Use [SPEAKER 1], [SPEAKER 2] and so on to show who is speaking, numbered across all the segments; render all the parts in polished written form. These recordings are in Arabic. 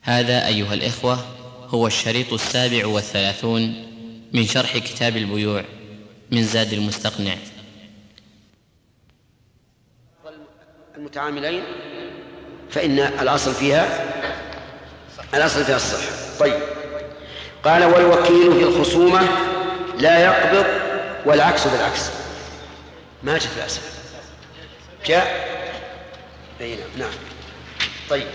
[SPEAKER 1] هذا أيها الإخوة هو الشريط 37 من شرح كتاب البيوع من زاد المستقنع.
[SPEAKER 2] المتعاملين فإن الأصل فيها الصحة. طيب، قال والوكيل في الخصومة لا يقبض والعكس بالعكس. ما جاء في الأسف جاء بينا. نعم. طيب،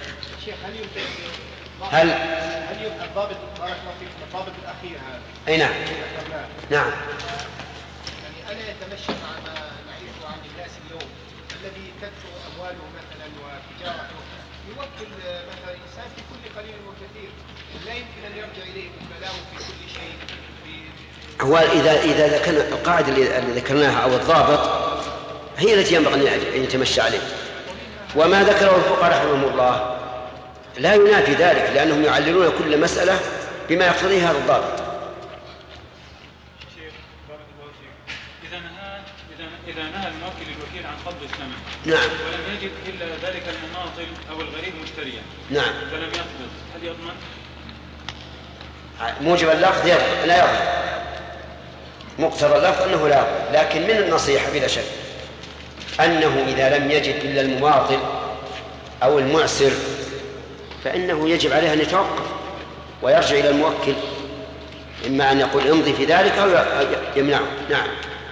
[SPEAKER 2] هل
[SPEAKER 3] الضابط بارك الله فيك الضابط الأخير هذا؟
[SPEAKER 2] أي نعم. نعم.
[SPEAKER 3] يعني ألا يتمشى مع ما نعرفه عن الناس اليوم الذي تكثر أمواله مثلا وتجارته، يوكل مثلا إنسان في كل قليل وكثير لا يمكن أن يرجع إليه وكلاءه في كل شيء.
[SPEAKER 2] هو إذا ذكرنا القاعدة اللي ذكرناها أو الضابط هي التي ينبغي أن يتمشى عليه، وما ذكره الفقهاء رحمهم الله لا ينافي ذلك، لأنهم يعللون كل مسألة بما يقتضيه هذا الضابط.
[SPEAKER 4] إذا نهى الموكل الوكيل عن قبض الثمن،
[SPEAKER 2] نعم،
[SPEAKER 4] ولم يجد إلا ذلك المماطل أو الغريب مشتريا،
[SPEAKER 2] نعم،
[SPEAKER 4] فلم يقبض، هل يضمن؟
[SPEAKER 2] موجب اللفظ لا يضمن، مقتضى اللفظ أنه لا يضمن، لكن من النصيحة بلا شك أنه إذا لم يجد إلا المماطل أو المعسر فإنه يجب عليه أن يتوقف ويرجع إلى الموكل، إما أن يقول امضي في ذلك أو يمنعه. نعم.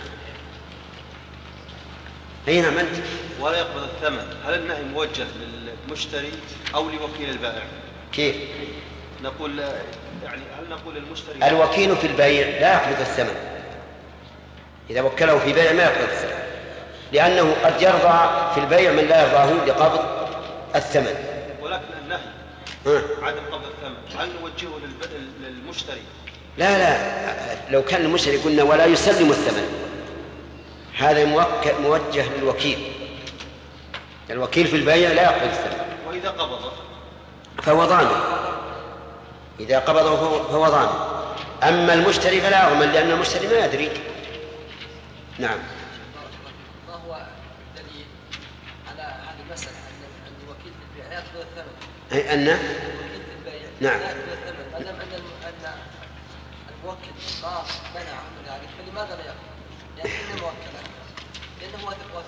[SPEAKER 2] أي نعم. أنت
[SPEAKER 5] ولا يقبض الثمن، هل النهي موجه للمشتري أو لوكيل البائع؟
[SPEAKER 2] كيف
[SPEAKER 5] نقول يعني هل نقول المشتري
[SPEAKER 2] الوكيل في البيع لا يقبض الثمن؟ إذا وكله في بيع ما يقبض الثمن، لأنه قد يرضى في البيع من لا يرضاه لقبض الثمن.
[SPEAKER 5] ولكن النهي عدم قبض الثمن هل نوجهه للمشتري؟
[SPEAKER 2] لا، لو كان المشتري قلنا ولا يسلم الثمن، هذا موجه للوكيل. الوكيل في البيع لا يقبض الثمن،
[SPEAKER 5] وإذا قبضه
[SPEAKER 2] فهو ضامن، إذا قبضه فهو ضامن. أما المشتري فلا يضمن، لأن المشتري ما يدري. نعم.
[SPEAKER 6] ما هو الدليل على هذه المسألة أن الوكيل في البيع لا يقبض الثمن؟
[SPEAKER 2] أن
[SPEAKER 6] الوكيل في البيع
[SPEAKER 2] نعم
[SPEAKER 6] لا يقبض الثمن، ما دام أن الموكل ما منع من ذلك فلماذا لا يقبض؟ لأنه موكل، لأنه واثق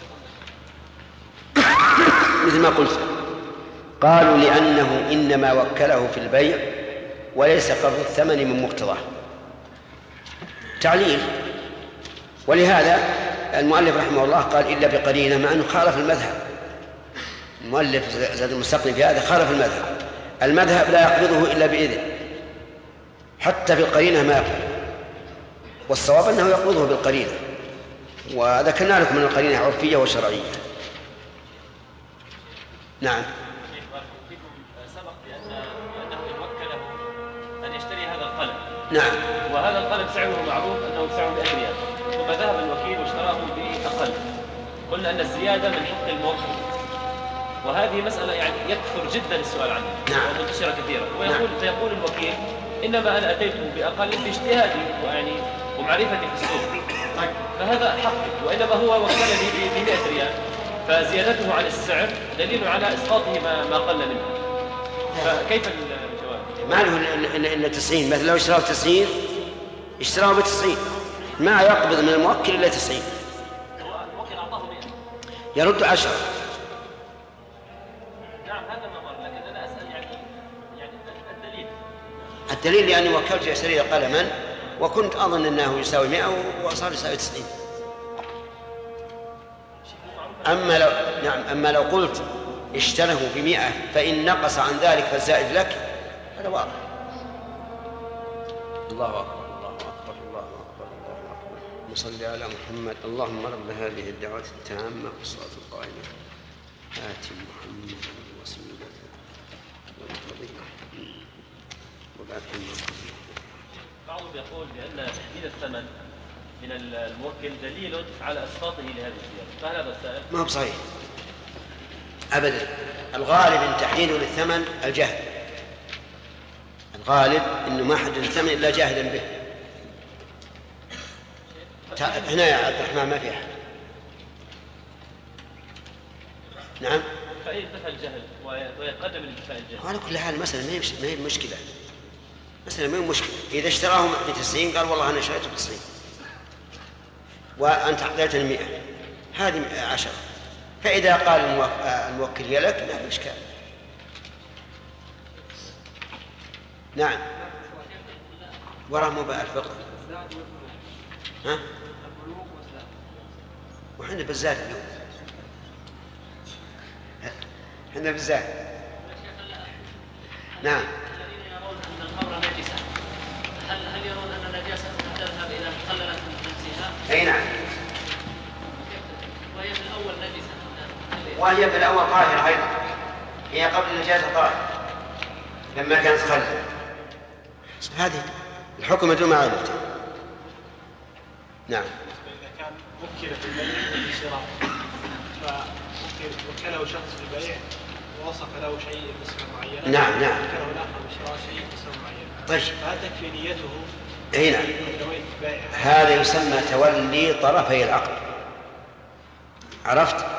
[SPEAKER 2] مثل ما قلت، قالوا لأنه إنما وكله في البيع وليس قبض الثمن من مقتضاه. تعليل. ولهذا المؤلف رحمه الله قال إلا بقرينة، مع أنه خالف المذهب. المؤلف زاد المستقنع في هذا خالف المذهب لا يقبضه إلا بإذن، حتى في القرينة ما يقبض، والصواب أنه يقبضه بالقرينة، وذكرنا لكم من القرينة عرفية وشرعية. نعم.
[SPEAKER 7] سبق بأنه يوكله أن يشتري هذا القلم.
[SPEAKER 2] نعم.
[SPEAKER 7] وهذا القلم سعره معروف أنه سعره 100 ريال، ثم ذهب الوكيل واشتراه بأقل. قلنا أن الزيادة من حق الموكل، وهذه مسألة يعني يكثر جدا السؤال عنها.
[SPEAKER 2] نعم.
[SPEAKER 7] ومنتشرة كثيرا.
[SPEAKER 2] نعم.
[SPEAKER 7] فيقول الوكيل إنما أنا أتيته بأقل باجتهادي ومعرفتي في السوق، فهذا حقي، وإنما هو وكلني ب100 ريال، فزيادته عن السعر دليل على إسقاطه ما قل منه. فكيف الجواب؟
[SPEAKER 2] ما له إلا 90، مثلا لو اشتراه 90 اشتراه ب90، ما يقبض من الموكل إلا 90.
[SPEAKER 7] الموكل أعطاه 100
[SPEAKER 2] يرد 10.
[SPEAKER 7] نعم، هذا ما مر، لكن أنا أسأل يعني
[SPEAKER 2] الدليل لأني وكلت يشتري قلما وكنت أظن أنه يساوي 100 وصار يساوي 90. أما لو قلت اشتره ب100 فإن نقص عن ذلك فالزائد لك، هذا واضح. الله أكبر الله أكبر الله أكبر الله أكبر. نصلي على محمد. اللهم رب هذه الدعوة التامة والصلاة القائمة آت محمد وسيلة والفضيلة وبعث.
[SPEAKER 7] بعضهم يقول بأن تحديد الثمن من الموكل دليل على إسقاطه لهذه الزيادة، فهل هذا السائل؟
[SPEAKER 2] ما هو صحيح أبدا. الغالب إن تحديده للثمن الجهل، الغالب إنه ما حدد الثمن إلا جاهلا به. هنا يا عبد الرحمن ما في أحد. نعم.
[SPEAKER 7] فيدفع الجهل ويقدم الانتفاع الجهل.
[SPEAKER 2] على كل حال المسألة ما هي مشكلة، مثلا ما هي مشكلة. إذا اشتراه ب90 قال والله أنا شريته ب90 وأنت أعطيتني 100، هذه 10. فإذا قال الموكل هي لك لا إشكال. نعم وراء مباح الفقه. ها؟ وحنا بالزاد اليوم، حنا بالزاد. نعم.
[SPEAKER 8] الذين يرون أن الخمر نجسة، هل يرون أن النجاسة تذهب إلى مخللة نفسها؟
[SPEAKER 2] أي نعم.
[SPEAKER 8] وهي من الأول نجسة.
[SPEAKER 2] وهي من الأول طاهرة أيضا، هي قبل النجاسة طاهرة لما كانت خلة. هذه الحكم دون معرفته. نعم.
[SPEAKER 3] إذا كان وكل في البيع والشراء فوكله شخص في البيع ووصف له شيء بصفة معينة.
[SPEAKER 2] نعم.
[SPEAKER 3] وكله الآخر بالشراء شيء بصفة معينة.
[SPEAKER 2] طيب.
[SPEAKER 3] فهل تكفي نيته؟
[SPEAKER 2] أي نعم. هذا يسمى تولي طرفي العقد. عرفت؟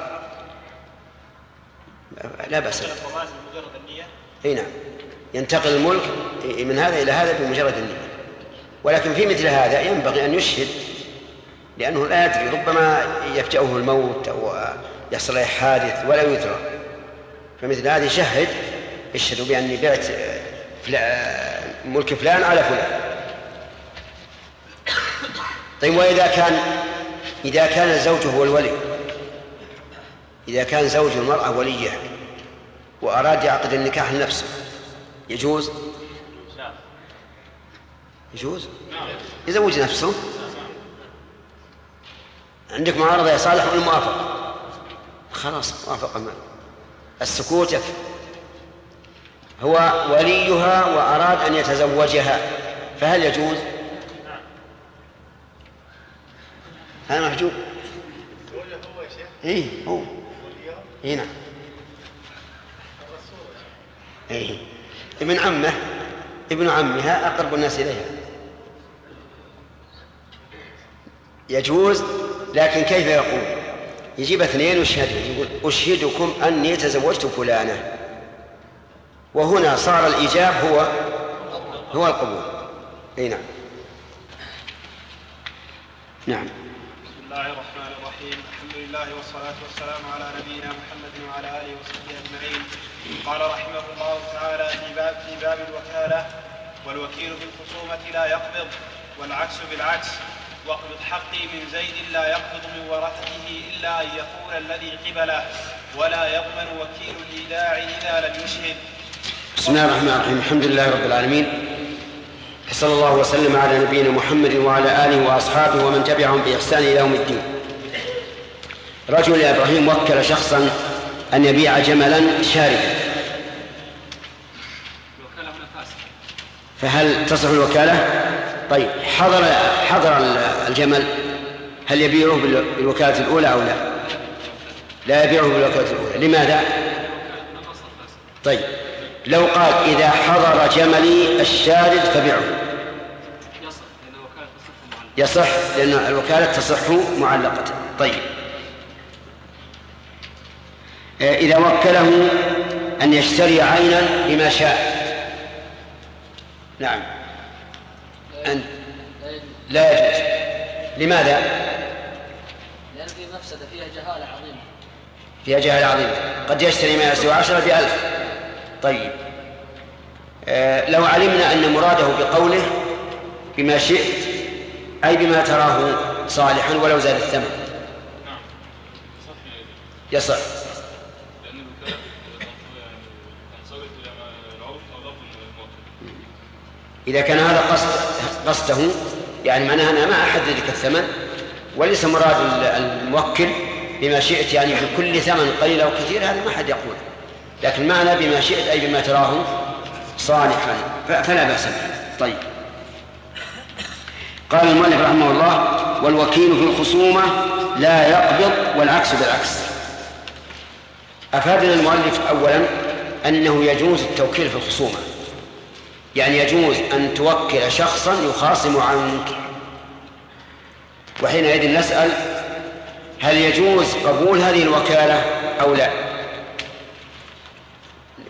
[SPEAKER 2] لا بأس.
[SPEAKER 3] بمجرد النية.
[SPEAKER 2] أي نعم. ينتقل الملك من هذا إلى هذا بمجرد النية. ولكن في مثل هذا ينبغي أن يشهد، لأنه لا يدري، ربما يفجأه الموت أو يحصل له حادث ولا يدرى. فمثل هذا يشهد، اشهدوا بأني بعت ملك فلان على فلان. طيب إذا كان الزوج هو الولي، إذا كان زوج المرأة وليها وأراد يعقد النكاح لنفسه يجوز؟ يجوز؟ يزوج نفسه. عندك معارضة يا صالح والموافقة، خلاص موافقة. السكوت يكفي. هو وليها وأراد أن يتزوجها فهل يجوز؟ هذا محجوب. إيه هو. إيه نعم. إيه ابن عمها أقرب الناس إليها. يجوز، لكن كيف يقول؟ يجيب 2 ويشهدوا، يقول أشهدكم أني تزوجت فلانة، وهنا صار الإيجاب هو القبول. أي نعم. نعم.
[SPEAKER 3] بسم الله الرحمن الرحيم. الحمد لله والصلاة والسلام على نبينا محمد وعلى آله وصحبه أجمعين. قال رحمه الله تعالى في باب الوكالة: والوكيل في الخصومة لا يقبض، والعكس بالعكس. واقبض حقي من زيد لا يقبض من ورثته إلا أن يكون الذي قبله، ولا يضمن وكيل الإيداع إذا لم يشهد.
[SPEAKER 2] بسم الله الرحمن الرحيم. الحمد لله رب العالمين، صلى الله وسلم على نبينا محمد وعلى آله وأصحابه ومن تبعهم بإحسان إلى يوم الدين. رجل إبراهيم وكل شخصا أن يبيع جملا شاردا، فهل تصح الوكالة؟ طيب، حضر الجمل، هل يبيعه بالوكالة الأولى أو لا؟ لا يبيعه بالوكالة الأولى. لماذا؟ طيب، لو قال إذا حضر جملي الشارد فبيعه يصح، لأن الوكالة تصح معلقة. طيب، إذا وكله أن يشتري عينا بما شاء، نعم، لا يجوز. لماذا؟
[SPEAKER 6] لأن في مفسدة، فيها جهالة عظيمة.
[SPEAKER 2] فيها جهالة عظيمة، قد يشتري ما يسوى 10 ب1000. طيب، لو علمنا أن مراده بقوله بما شئت أي بما تراه صالحا ولو زاد الثمن يصح. إذا كان هذا قصده، يعني معناها أنا ما أحدد لك الثمن، وليس مراد الموكل بما شئت يعني بكل ثمن قليل أو كثير، هذا ما أحد يقول، لكن معنى بما شئت أي بما تراه صالحا فلا بأس به. طيب، قال المؤلف رحمه الله: والوكيل في الخصومة لا يقبض، والعكس بالعكس. أفادنا المؤلف أولا أنه يجوز التوكيل في الخصومة، يعني يجوز أن توكل شخصا يخاصم عنك، وحينئذ نسأل: هل يجوز قبول هذه الوكالة أو لا؟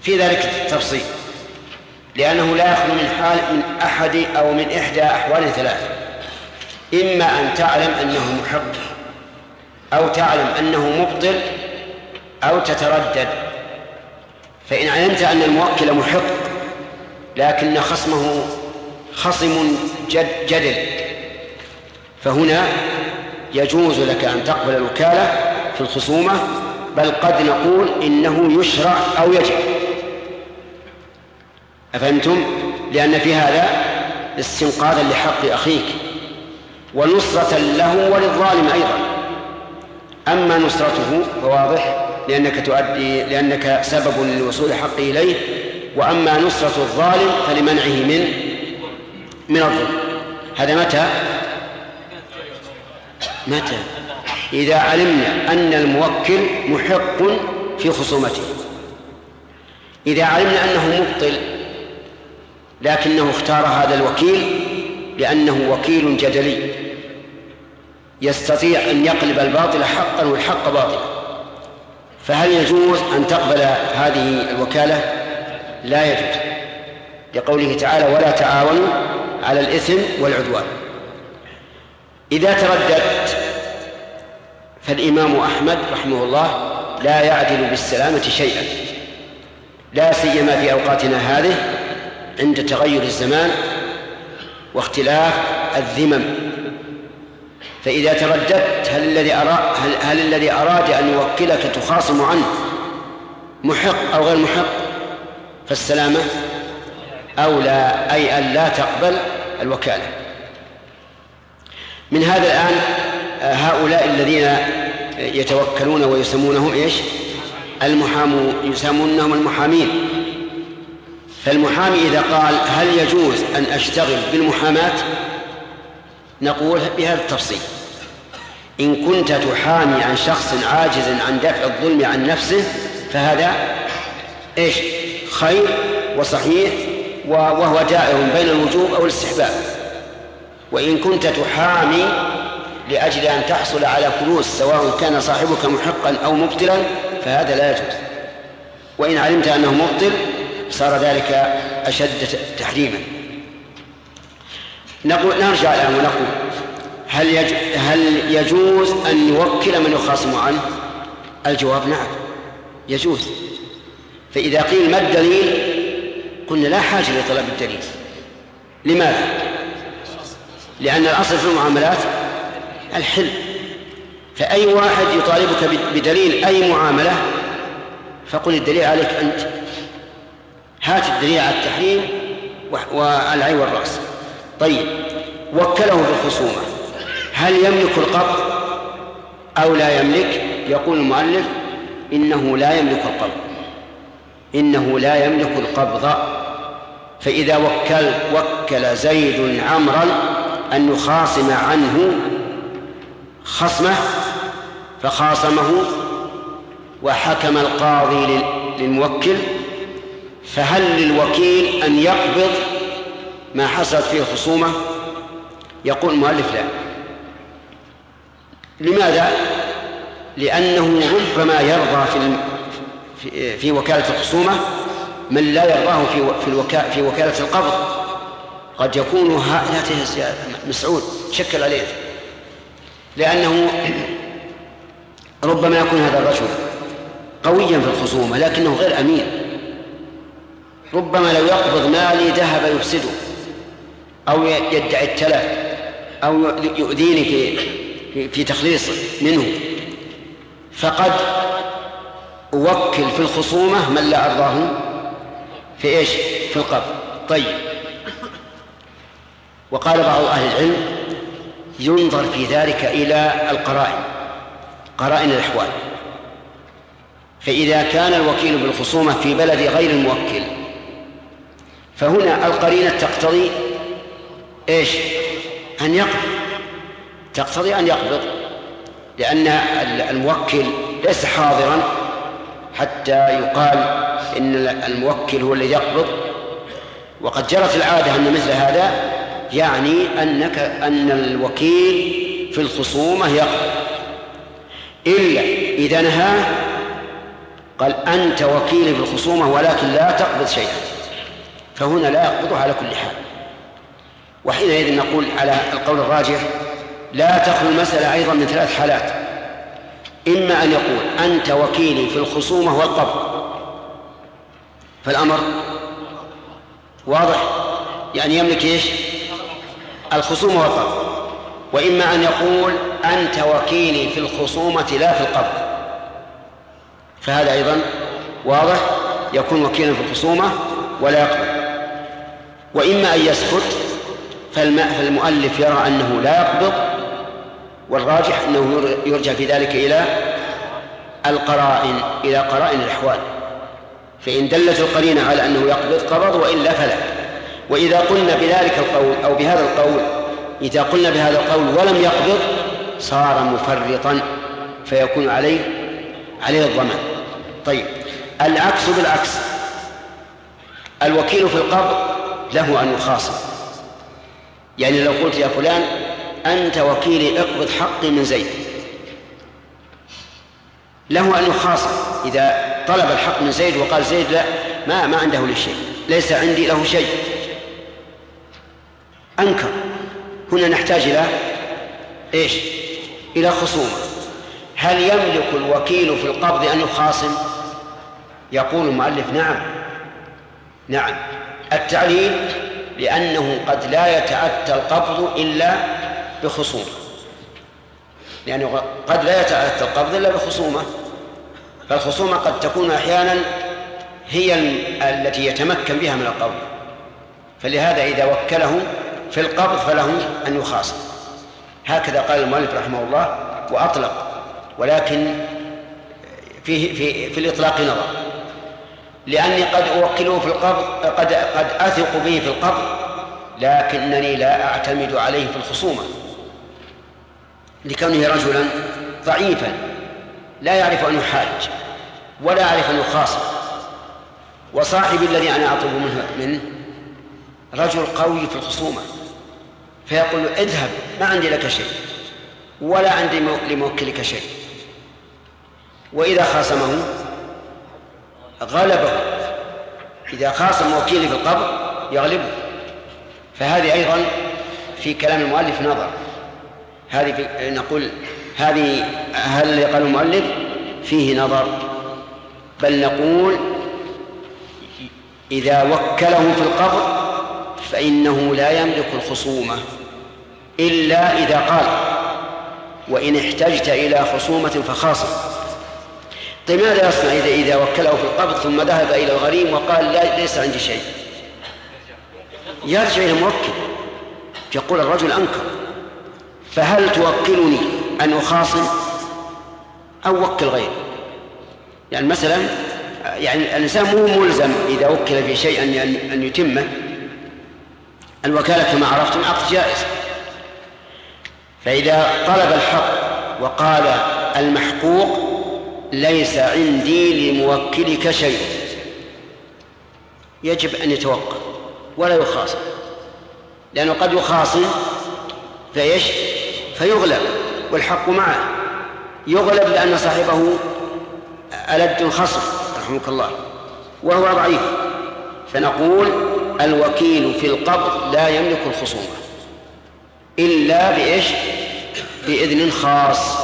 [SPEAKER 2] في ذلك التفصيل، لأنه لا يخلو من أحد أو من إحدى أحوال ثلاثة: إما أن تعلم أنه محق، أو تعلم أنه مبطل، أو تتردد. فإن علمت أن الموكل محق لكن خصمه خصم جدل، فهنا يجوز لك أن تقبل الوكالة في الخصومة، بل قد نقول إنه يشرع أو يجب. أفهمتم؟ لأن في هذا استنقاذا لحق أخيك ونصرة له وللظالم أيضا. أما نصرته فواضح لأنك سبب لوصول حقه إليه، وأما نصرة الظالم فلمنعه من الظلم. هذا متى؟ إذا علمنا أن الموكل محق في خصومته. إذا علمنا أنه مبطل لكنه اختار هذا الوكيل لأنه وكيل جدلي يستطيع أن يقلب الباطل حقا والحق باطلا، فهل يجوز أن تقبل هذه الوكالة؟ لا يجوز، لقوله تعالى: ولا تعاونوا على الإثم والعدوان. إذا ترددت فالإمام أحمد رحمه الله لا يعدل بالسلامة شيئا، لا سيما في أوقاتنا هذه عند تغير الزمان واختلاف الذمم. فإذا ترددت هل الذي أراد أن يوكلك تخاصم عنه محق أو غير محق، فالسلامة أولى، أي أن لا تقبل الوكالة. من هذا الآن هؤلاء الذين يتوكلون ويسمونهم إيش؟ يسمونهم المحامين. فالمحامي إذا قال: هل يجوز أن أشتغل بالمحاماة؟ نقول بهذا التفصيل: إن كنت تحامي عن شخص عاجز عن دفع الظلم عن نفسه فهذا إيش؟ خير وصحيح، وهو دائر بين الوجوب أو الاستحباب. وإن كنت تحامي لأجل أن تحصل على فلوس سواء كان صاحبك محقا أو مبطلا فهذا لا يجوز. وإن علمت أنه مبطل صار ذلك أشد تحريما. نرجع الآن ونقول: هل يجوز أن يوكل من يخاصم عنه؟ الجواب: نعم يجوز. فإذا قيل: ما الدليل؟ قلنا: لا حاجة لطلب الدليل. لماذا؟ لأن الأصل في المعاملات الحل، فأي واحد يطالبك بدليل أي معاملة فقل الدليل عليك أنت، هات الدليل على التحريم والعين والرأس. طيب، وكله بالخصومة، هل يملك القبض أو لا يملك؟ يقول المؤلف: إنه لا يملك القبض، إنه لا يملك القبض. فإذا وكل زيد عمرا أن يخاصم عنه خصمه فخاصمه وحكم القاضي للموكل، فهل للوكيل أن يقبض ما حصلت فيه الخصومة؟ يقول المؤلف: لا. لماذا؟ لأنه ربما يرضى في وكالة الخصومة من لا يرضاه في وكالة القبض. قد يكون مسعود شكل عليه، لأنه ربما يكون هذا الرجل قويا في الخصومة لكنه غير أمين، ربما لو يقبض مالي ذهب يفسده أو يدعي التلف أو يؤذيني في تخليص منه، فقد أوكل في الخصومة من لا أرضاه في إيش؟ في القبض. طيب، وقال بعض أهل العلم: ينظر في ذلك إلى قرائن الأحوال. فإذا كان الوكيل بالخصومة في بلد غير الموكل فهنا القرينة تقتضي إيش؟ أن يقبض، تقتضي أن يقبض، لأن الموكل ليس حاضرا حتى يقال إن الموكل هو الذي يقبض. وقد جرت العادة أن مثل هذا يعني أن الوكيل في الخصومة يقبض، إلا إذا نهاه قال أنت وكيلي بالخصومة ولكن لا تقبض شيئا، فهنا لا يقبضه على كل حال. وحينئذ نقول على القول الراجح لا تخلو المسألة أيضا من 3 حالات: إما أن يقول أنت وكيلي في الخصومة والقبض، فالأمر واضح، يعني يملك إيش؟ الخصومة والقبض. وإما أن يقول أنت وكيلي في الخصومة لا في القبض، فهذا أيضا واضح، يكون وكيلا في الخصومة ولا يقبض. وإما أن يسكت، فالمؤلف يرى أنه لا يقبض، والراجح أنه يرجع في ذلك إلى القرائن، إلى قرائن الأحوال، فإن دلت القرينة على أنه يقبض قبض، وإلا فلا. وإذا قلنا بذلك القول أو بهذا القول، إذا قلنا بهذا القول ولم يقبض صار مفرطا، فيكون عليه الضمان. طيب، العكس بالعكس، الوكيل في القبض له أن يخاصم، يعني لو قلت يا فلان أنت وكيلي اقبض حقي من زيد، له أن يخاصم إذا طلب الحق من زيد وقال زيد لا، ما عنده لشيء، ليس عندي له شيء، أنكر. هنا نحتاج إلى إيش؟ إلى خصومة. هل يملك الوكيل في القبض أن يخاصم؟ يقول المؤلف نعم. التعليل لأنه قد لا يتأتى القبض إلا بخصومة، لأنه قد لا يتأتى القبض إلا بخصومة، فالخصومة قد تكون أحيانا هي التي يتمكن بها من القبض، فلهذا إذا وكله في القبض فله أن يخاصم. هكذا قال المؤلف رحمه الله وأطلق، ولكن في الإطلاق نظر، لأني قد أوكله في القبض، قد أثق به في القبض، لكنني لا أعتمد عليه في الخصومة، لكونه رجلا ضعيفا لا يعرف أن يحاج ولا يعرف أن يخاصم. وصاحبي الذي أنا أطلب منه رجل قوي في الخصومة، فيقول له اذهب، ما عندي لك شيء ولا عندي لموكلك شيء، وإذا خاصمه غلبه، إذا خاصم وكيلي في القبض يغلبه. فهذه أيضا في كلام المؤلف نظر، نقول هذه هل اللي قال المؤلف فيه نظر، بل نقول إذا وكله في القبض فإنه لا يملك الخصومة إلا إذا قال وإن احتجت إلى خصومة فخاصم. طيب ماذا يصنع إذا وكله في القبض ثم ذهب إلى الغريم وقال لا ليس عندي شيء؟ يرجع إلى الموكل، يقول الرجل أنكر، فهل توكلني أن أخاصم أو وكل غيري؟ يعني مثلا الإنسان مو ملزم إذا وكل في شيء أن يتمه، الوكالة كما عرفتم عقد جائز، فإذا طلب الحق وقال المحقوق ليس عندي لموكلك شيء، يجب أن يتوقف ولا يخاصم، لأنه قد يخاصم فيغلب والحق معه، يغلب لأن صاحبه ألد خصم رحمك الله وهو ضعيف. فنقول الوكيل في القبض لا يملك الخصومة إلا بإذن خاص،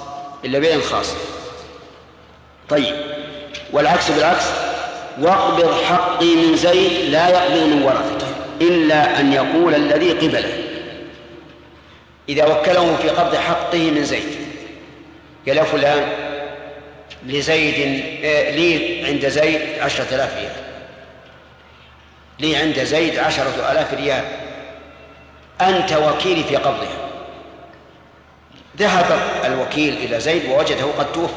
[SPEAKER 2] طيب، والعكس بالعكس، واقبض حقي من زيد لا يقبض من ورثته إلا أن يقول الذي قبله. إذا وكله في قبض حقه من زيد قال يا فلان لزيد لي عند زيد 10,000 ريال، لي عند زيد 10,000 ريال، أنت وكيلي في قبضها. ذهب الوكيل إلى زيد ووجده قد توفي،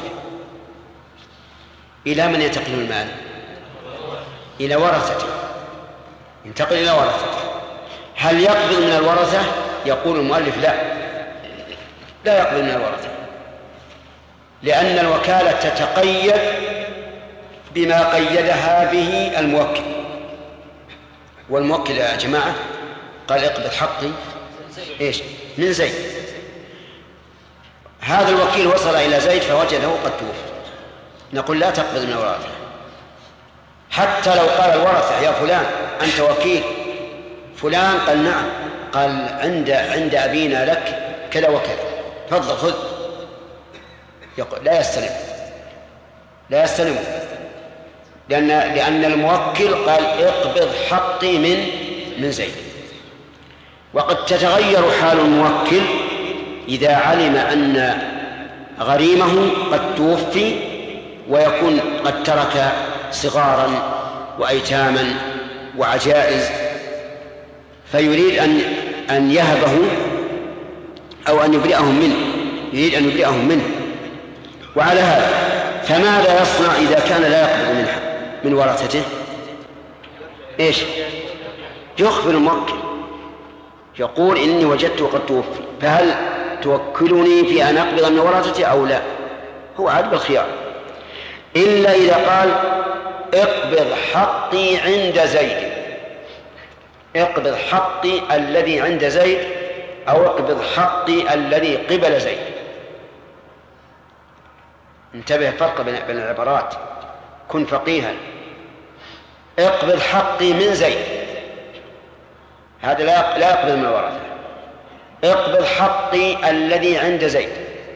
[SPEAKER 2] إلى من ينتقل المال؟ إلى ورثته، ينتقل إلى ورثته. هل يقبض من الورثة؟ يقول المؤلف لا يقبض من الورثة، لأن الوكالة تتقيد بما قيدها به الموكل، والموكل يا جماعة قال اقبض حقي من زيد. هذا الوكيل وصل إلى زيد فوجده قد توفي، نقول لا تقبض من الورثة، حتى لو قال الورثة يا فلان أنت وكيل فلان، قال نعم، قال عند أبينا لك كذا وكذا، تفضل خذ، يقول لا يستلم لأن الموكل قال اقبض حقي من زيد. وقد تتغير حال الموكل إذا علم أن غريمه قد توفي ويكون قد ترك صغارا وأيتاما وعجائز، فيريد أن يهبه أو أن يبرئهم منه، يريد أن يبرئهم منه. وعلى هذا فماذا يصنع إذا كان لا يقبض من ورثته؟ إيش؟ يخبر الموكل، يقول إني وجدته قد توفي، فهل توكلني في أن أقبض من ورثته أو لا؟ هو عاد بالخيار، إلا إذا قال اقبض حقي عند زيد، اقبض حقي الذي عند زيد، أو اقبض حقي الذي قبل زيد. انتبه فرق بين العبارات، كن فقيها. اقبض حقي من زيد، هذا لا يقبض من الورثة. اقبض حقي الذي عند زيد،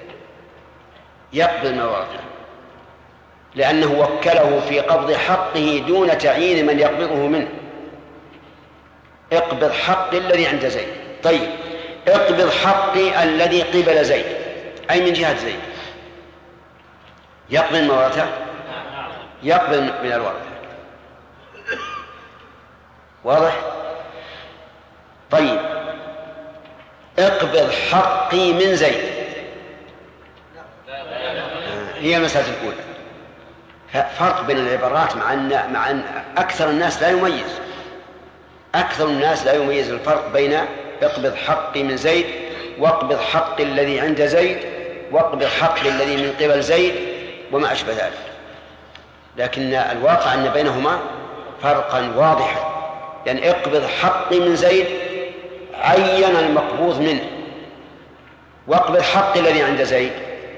[SPEAKER 2] يقبض من الورثة، لأنه وكله في قبض حقه دون تعيين من يقبضه منه. اقبض حقي الذي عند زيد. طيب اقبض حقي الذي قبل زيد، أي من جهة زيد، يقبض من الورثة؟ يقبض من الورثة. واضح؟ طيب اقبض حقي من زيد، هي المسألة الأولى. فرق بين العبارات مع أن أكثر الناس لا يميز الفرق بين اقبض حقي من زيد واقبض حقي الذي عند زيد واقبض حقي الذي من قبل زيد وما أشبه ذلك. لكن الواقع أن بينهما فرقا واضحا، يعني اقبض حقي من زيد عين المقبوض منه، واقبض حقي الذي عند زيد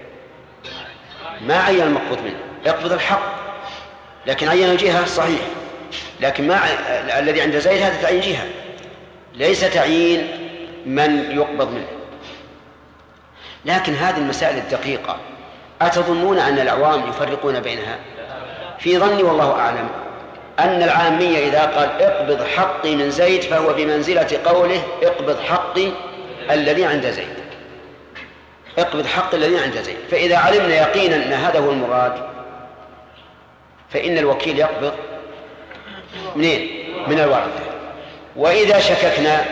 [SPEAKER 2] ما عين المقبوض منه، اقبض الحق لكن عين الجهة صحيح، لكن ما الذي عند زيد هذا تعيين جهة ليس تعيين من يقبض منه. لكن هذه المسائل الدقيقة أتظنون أن العوام يفرقون بينها؟ في ظني والله أعلم أن العامية إذا قال اقبض حقي من زيد فهو بمنزلة قوله اقبض حقي الذي عند زيد، اقبض حقي الذي عند زيد. فإذا علمنا يقينا أن هذا هو المراد فإن الوكيل يقبض منين؟ من الورثة. وإذا شككنا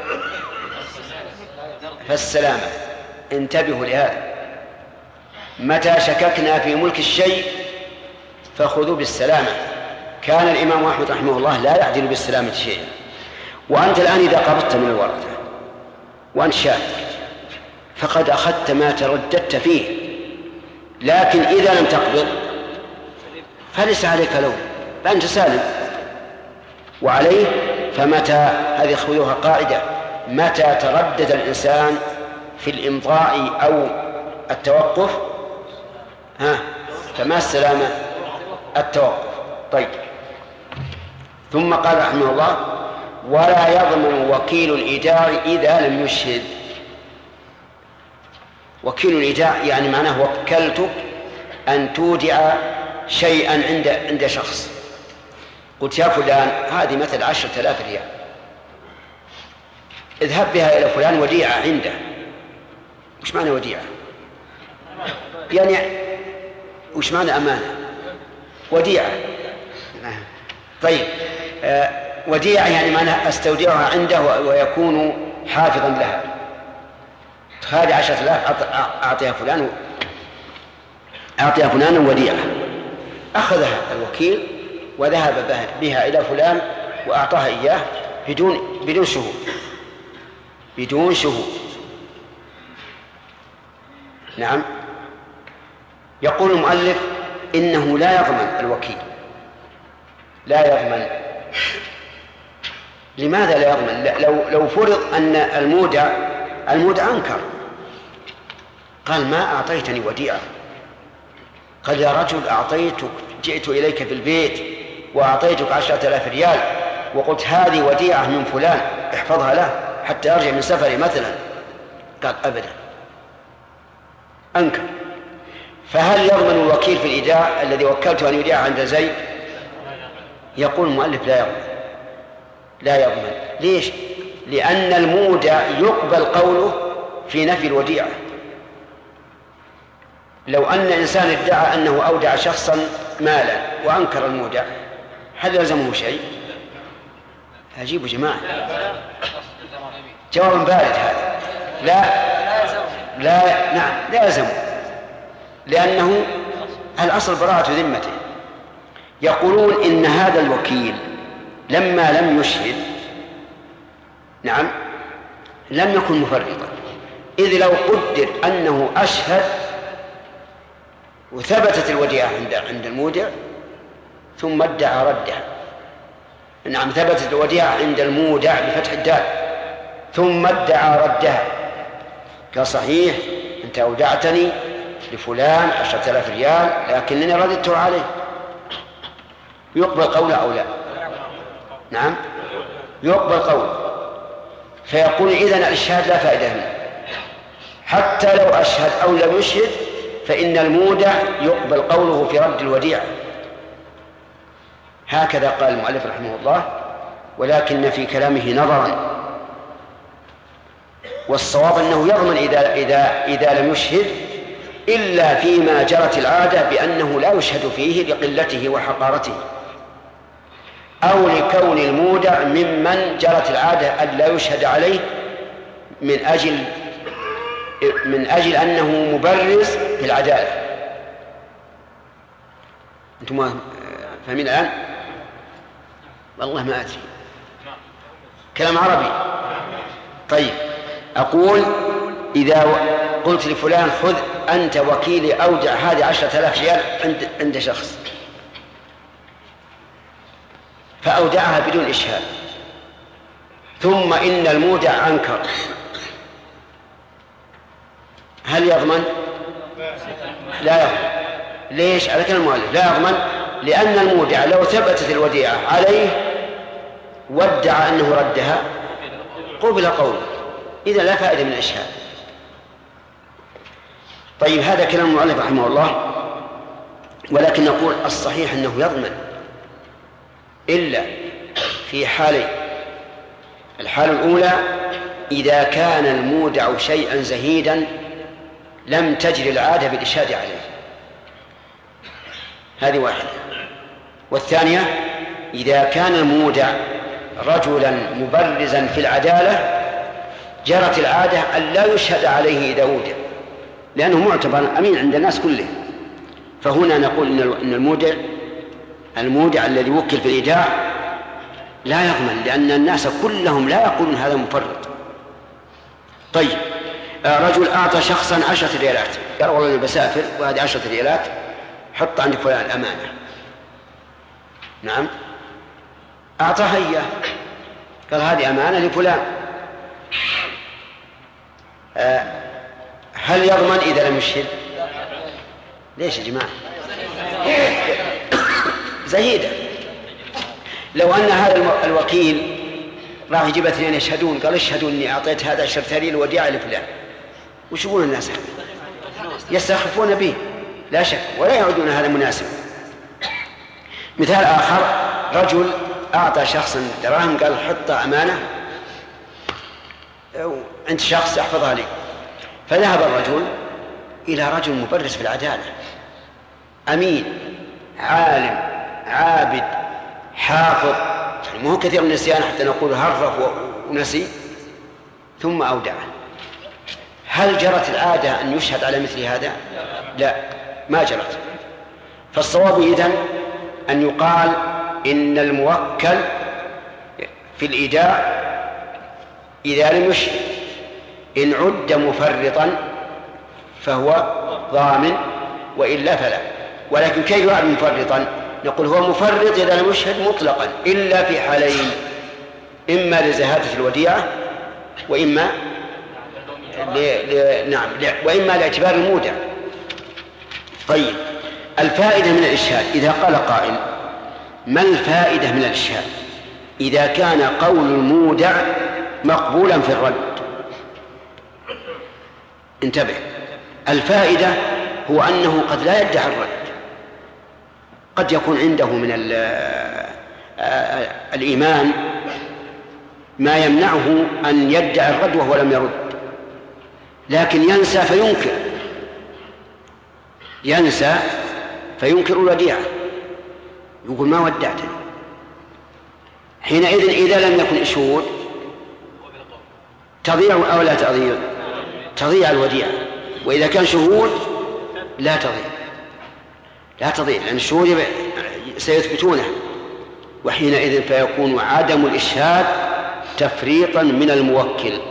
[SPEAKER 2] فالسلامة. انتبهوا لهذا، متى شككنا في ملك الشيء فخذوا بالسلامة. كان الإمام أحمد رحمه الله لا يعدل بالسلامة شيئا. وأنت الآن إذا قبضت من الورثة وأنت شاك فقد أخذت ما ترددت فيه، لكن إذا لم تقبض فليس عليك لوم، فأنت سالم. وعليه فمتى، هذه خذوها قاعدة، متى تردد الإنسان في الإمضاء أو التوقف فما السلامة؟ التوقف. طيب ثم قال رحمه الله ولا يضمن وكيل الإيداع إذا لم يشهد. وكيل الإيداع يعني معناه وكلتك أن تودع شيئا عند شخص، قلت يا فلان هذه مثل 10,000 ريال، اذهب بها إلى فلان وديعة عنده. وش معنى وديعة؟ يعني وش معنى أمانة؟ وديعة. طيب وديعة يعني معنى أستودعها عنده ويكون حافظا لها. هذه 10,000 أعطيها فلان وديعة. أخذها الوكيل وذهب بها إلى فلان وأعطاها إياه بدون شهود. نعم. يقول المؤلف إنه لا يضمن الوكيل، لا يضمن. لماذا لا يضمن؟ لو فرض أن المودع أنكر، قال ما أعطيتني وديعة، قال يا رجل جئت إليك في البيت وأعطيتك 10,000 ريال وقلت هذه وديعة من فلان احفظها له حتى أرجع من سفري مثلا. قال أبدا، أنكر. فهل يضمن الوكيل في الإيداع الذي وكلته أن يوديع عند زيد؟ يقول المؤلف لا يضمن. ليش؟ لأن المودع يقبل قوله في نفي الوديعة. لو أن إنسان ادعى أنه أودع شخصا مالا وأنكر المودع، هل يلزمه شيء؟ أجيبوا جماعة، جواب بارد هذا. لا يلزمه، لأنه الأصل براءة ذمته. يقولون إن هذا الوكيل لما لم يشهد لم يكن مفرطا، إذ لو قدر أنه أشهد وثبتت الوديعة عند المودع ثم ادعى ردها، ثبتت الوديعة عند المودع بفتح الدال ثم ادعى ردها، قال صحيح أنت أودعتني لفلان 10,000 ريال لكنني رددته عليه، يقبل قوله أو لا؟ نعم يقبل قوله. فيقول إذن الإشهاد لا فائدة منه، حتى لو أشهد أو لم يشهد فإن المودع يقبل قوله في رد الوديعة. هكذا قال المؤلف رحمه الله، ولكن في كلامه نظرا، والصواب أنه يضمن إذا لم يشهد إلا فيما جرت العادة بأنه لا يشهد فيه لقلته وحقارته، أو لكون المودع ممن جرت العادة أن لا يشهد عليه من أجل أنه مبرز في العدالة. أنتم فاهمين الآن؟ والله ما أدري، كلام عربي. طيب أقول إذا قلت لفلان خذ أنت وكيلي أودع هذه 10,000 ريال عند شخص، فأودعها بدون إشهاد، ثم إن المودع أنكر، هل يضمن؟ لا يضمن. ليش؟ على كلام المؤلف لا يضمن، لأن المودع لو ثبتت الوديعة عليه وادعى أنه ردها قبل قوله، إذا لا فائدة من الإشهاد. طيب هذا كلام المؤلف رحمه الله، ولكن نقول الصحيح أنه يضمن إلا في حالين. الحالة الأولى إذا كان المودع شيئا زهيدا لم تجري العادة بالإشهاد عليه، هذه واحدة. والثانية إذا كان المودع رجلا مبرزا في العدالة جرت العادة أن لا يشهد عليه إذا أودع، لأنه معتبر أمين عند الناس كلهم. فهنا نقول إن المودع الذي وكل في الإيداع لا يضمن، لأن الناس كلهم لا يقولون هذا مفرط. طيب رجل أعطى شخصا 10 ريالات، قال والله أنا بسافر وهذه 10 ريالات حط عند فلان أمانة. نعم أعطاها إياه، قال هذه أمانة لفلان، هل يضمن إذا لم يشهد؟ ليش يا جماعة؟ زهيدة. لو أن هذا الوكيل راح يجيب 2 يشهدون، قال اشهدوا أني أعطيت هذا 10 ريال وديعة لفلان، وش يقول الناس؟ يستخفون به لا شك، ولا يعودون هذا مناسب. مثال آخر، رجل أعطى شخصا دراهم قال حطها أمانة عند شخص يحفظها لي، فذهب الرجل إلى رجل مبرز في العدالة أمين عالم عابد حافظ، مو كثير من النسيان حتى نقول هرف ونسي، ثم أودعه. هل جرت العادة أن يشهد على مثل هذا؟ لا، ما جرت. فالصواب إذن أن يقال إن الموكل في الإيداع إذا لم يشهد إن عد مفرطا فهو ضامن وإلا فلا. ولكن كيف يعد مفرطا؟ نقول هو مفرط إذا لم يشهد مطلقا إلا في حالين، إما لزهادة الوديعة وإما وإما لاعتبار المودع. طيب الفائدة من الإشهاد، إذا قال قائل ما الفائدة من الإشهاد إذا كان قول المودع مقبولا في الرد؟ انتبه، الفائدة هو أنه قد لا يدعي الرد، قد يكون عنده من الإيمان ما يمنعه أن يدعي الرد وهو لم يرد، لكن ينسى فينكر الوديعة، يقول ما ودعتني. حينئذ إذا لم يكن شهود تضيع أو لا تضيع؟ تضيع الوديعة. وإذا كان شهود لا تضيع، لأن الشهود سيثبتونه، وحينئذ فيكون عدم الإشهاد تفريطا من الموكل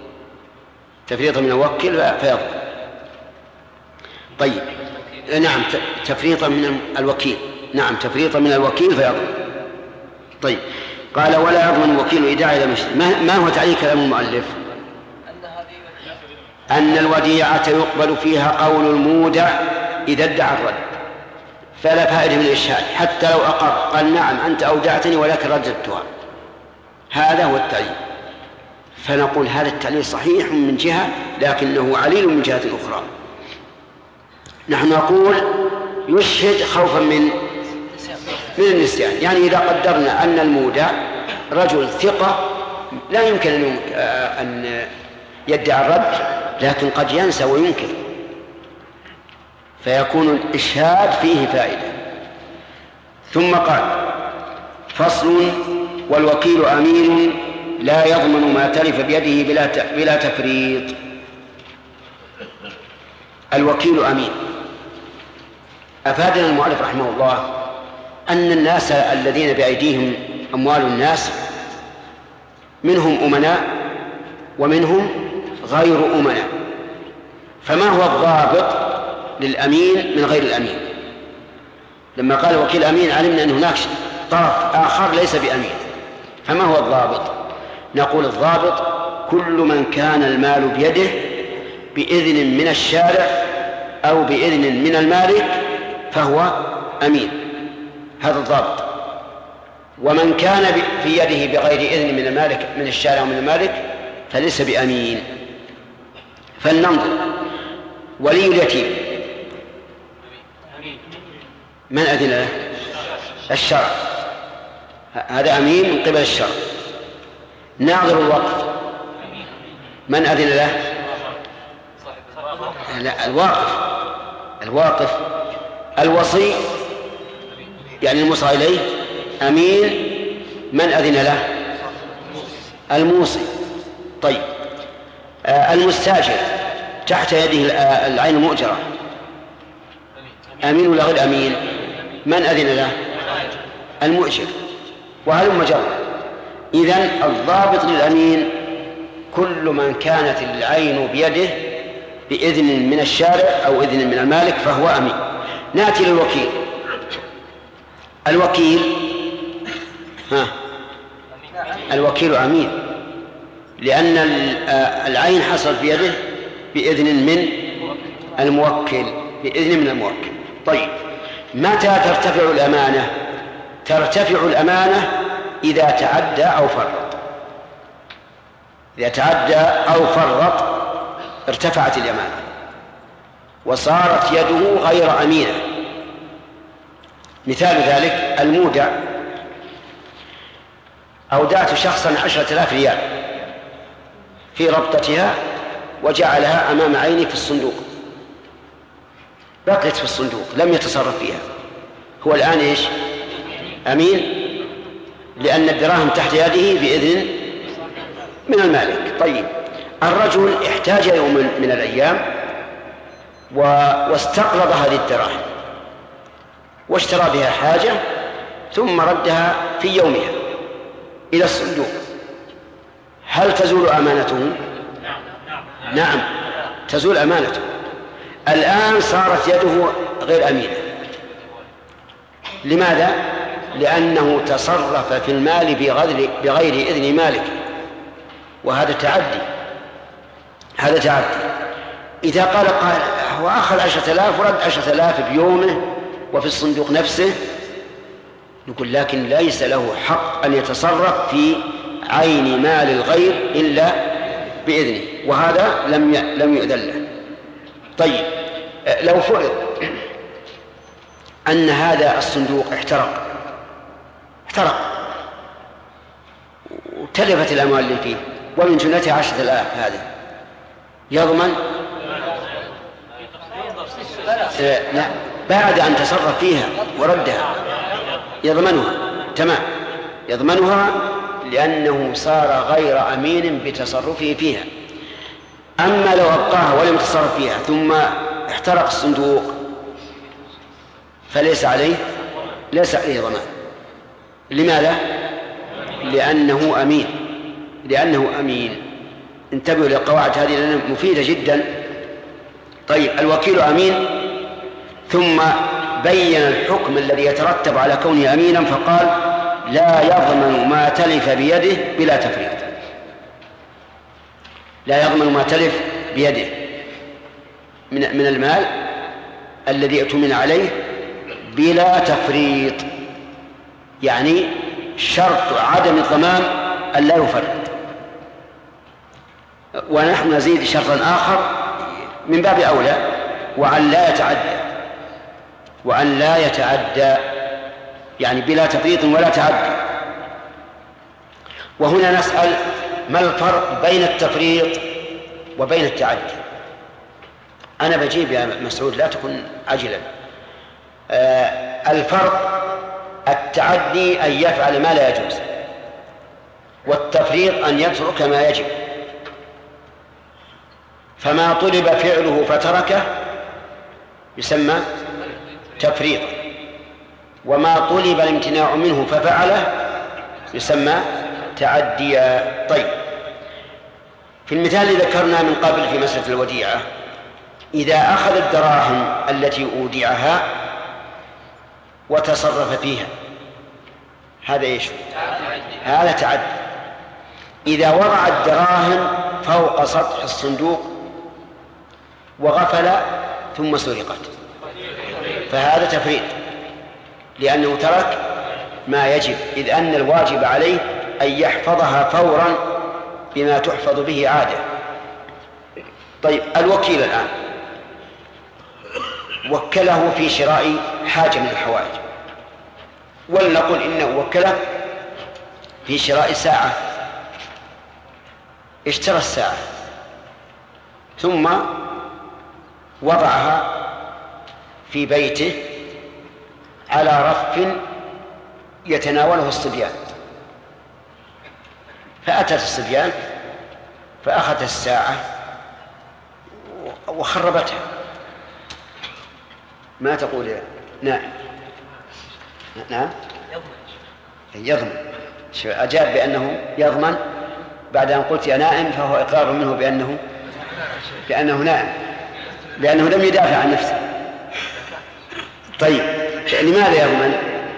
[SPEAKER 2] فيضل. طيب نعم، تفريطا من الوكيل، نعم تفريطا من الوكيل فيضل. طيب قال ولا يضمن الوكيل إيداع إلى مشتري. ما هو تعليق كلام المؤلف؟ أن الوديعة يقبل فيها قول المودع إذا ادعى الرد، فلا فائدة من الإشهاد حتى لو أقر قال نعم أنت أودعتني ولكن رددتها. هذا هو التعليل. فنقول هذا التعليل صحيح من جهة، لكنه عليل من جهة أخرى. نحن نقول يشهد خوفا من النسيان، يعني إذا قدرنا أن المودع رجل ثقة لا يمكن أن يدعي الرد، لكن قد ينسى وينكر، فيكون الإشهاد فيه فائدة. ثم قال فصل والوكيل أمين لا يضمن ما تلف بيده بلا تفريط. الوكيل أمين. أفادنا المؤلف رحمه الله أن الناس الذين بأيديهم أموال الناس منهم أمناء ومنهم غير أمناء، فما هو الضابط للأمين من غير الأمين؟ لما قال وكيل أمين علمنا أن هناك طرف آخر ليس بأمين، فما هو الضابط؟ نقول الضابط كل من كان المال بيده بإذن من الشارع أو بإذن من المالك فهو أمين، هذا الضابط. ومن كان في يده بغير إذن من المالك من الشارع ومن المالك فليس بأمين. فلننظر ولي اليتيم من أذن له؟ الشرع، هذا أمين من قبل الشرع. ناظر الوقف من أذن له؟ لا، الواقف. الوصي يعني الموصى إليه أمين من أذن له؟ الموصي. طيب المستاجر تحت يده العين المؤجرة أمين ولا غير أمين؟ من أذن له؟ المؤجر. وهلم جرا. إذن الضابط للأمين كل من كانت العين بيده بإذن من الشارع أو إذن من المالك فهو أمين. نأتي للوكيل. الوكيل أمين لأن العين حصل في يده بإذن من الموكل، طيب متى ترتفع الأمانة؟ ترتفع الأمانة إذا تعدى أو فرط. إذا تعدى أو فرط ارتفعت الأمانة وصارت يده غير أمينة. مثال ذلك المودع. أودعت شخصا 10,000 ريال في ربطتها وجعلها أمام عيني في الصندوق، بقيت في الصندوق لم يتصرف فيها، هو الآن إيش؟ أمين لأن الدراهم تحت يده بإذن من المالك. طيب الرجل احتاج يوم من الأيام واستقرض هذه الدراهم واشترى بها حاجة ثم ردها في يومها إلى الصندوق، هل تزول أمانته؟ نعم تزول أمانته. الآن صارت يده غير أمينة. لماذا؟ لأنه تصرف في المال بغير إذن مالك، وهذا تعدي. إذا قال هو أخذ 10,000 ورد 10,000 بيومه وفي الصندوق نفسه، نقول لكن ليس له حق أن يتصرف في عين مال الغير إلا بإذنه، وهذا لم يؤذن له. طيب لو فرض أن هذا الصندوق احترق وتلفت الأموال اللي فيه ومن جملتها 10,000 هذه، يضمن؟ لا، بعد أن تصرف فيها وردها يضمنها، تمام، يضمنها لأنه صار غير أمين بتصرفه فيها. أما لو أبقاها ولم يتصرف فيها ثم احترق الصندوق فليس عليه ضمان. لماذا؟ لأنه أمين. انتبهوا للقواعد هذه لأنها مفيدة جدا. طيب الوكيل أمين، ثم بين الحكم الذي يترتب على كونه أمينا فقال لا يضمن ما تلف بيده بلا تفريط. لا يضمن ما تلف بيده من المال الذي اؤتمن عليه بلا تفريط، يعني شرط عدم الضمان أن لا يفرط. ونحن نزيد شرطا آخر من باب أولى، وأن لا يتعدى يعني بلا تفريط ولا تعدي. وهنا نسأل ما الفرق بين التفريط وبين التعدي؟ أنا بجيب يا مسعود لا تكن عجلا. الفرق التعدي أن يفعل ما لا يجوز، والتفريط أن يترك ما يجب. فما طلب فعله فتركه يسمى تفريطا، وما طلب الامتناع منه ففعله يسمى تعديا. طيب في المثال الذي ذكرنا من قبل في مسألة الوديعة، إذا أخذ الدراهم التي أودعها وتصرف فيها هذا إيش؟ هذا تعدي. إذا وضع الدراهم فوق سطح الصندوق وغفل ثم سرقت فهذا تفريط، لأنه ترك ما يجب، إذ أن الواجب عليه أن يحفظها فورا بما تحفظ به عادة. طيب الوكيل الآن وكله في شراء حاجة من الحوائج، ولنقل إنه وكله في شراء ساعة، اشترى الساعة ثم وضعها في بيته على رف يتناوله الصبيان، فأتت الصبيان فأخذت الساعة وخربتها. ما تقول يا نعم يضمن. أجاب بأنه يضمن بعد أن قلت يا نائم، فهو إقرار منه بأنه نائم، لأنه لم يدافع عن نفسه. طيب لماذا يضمن؟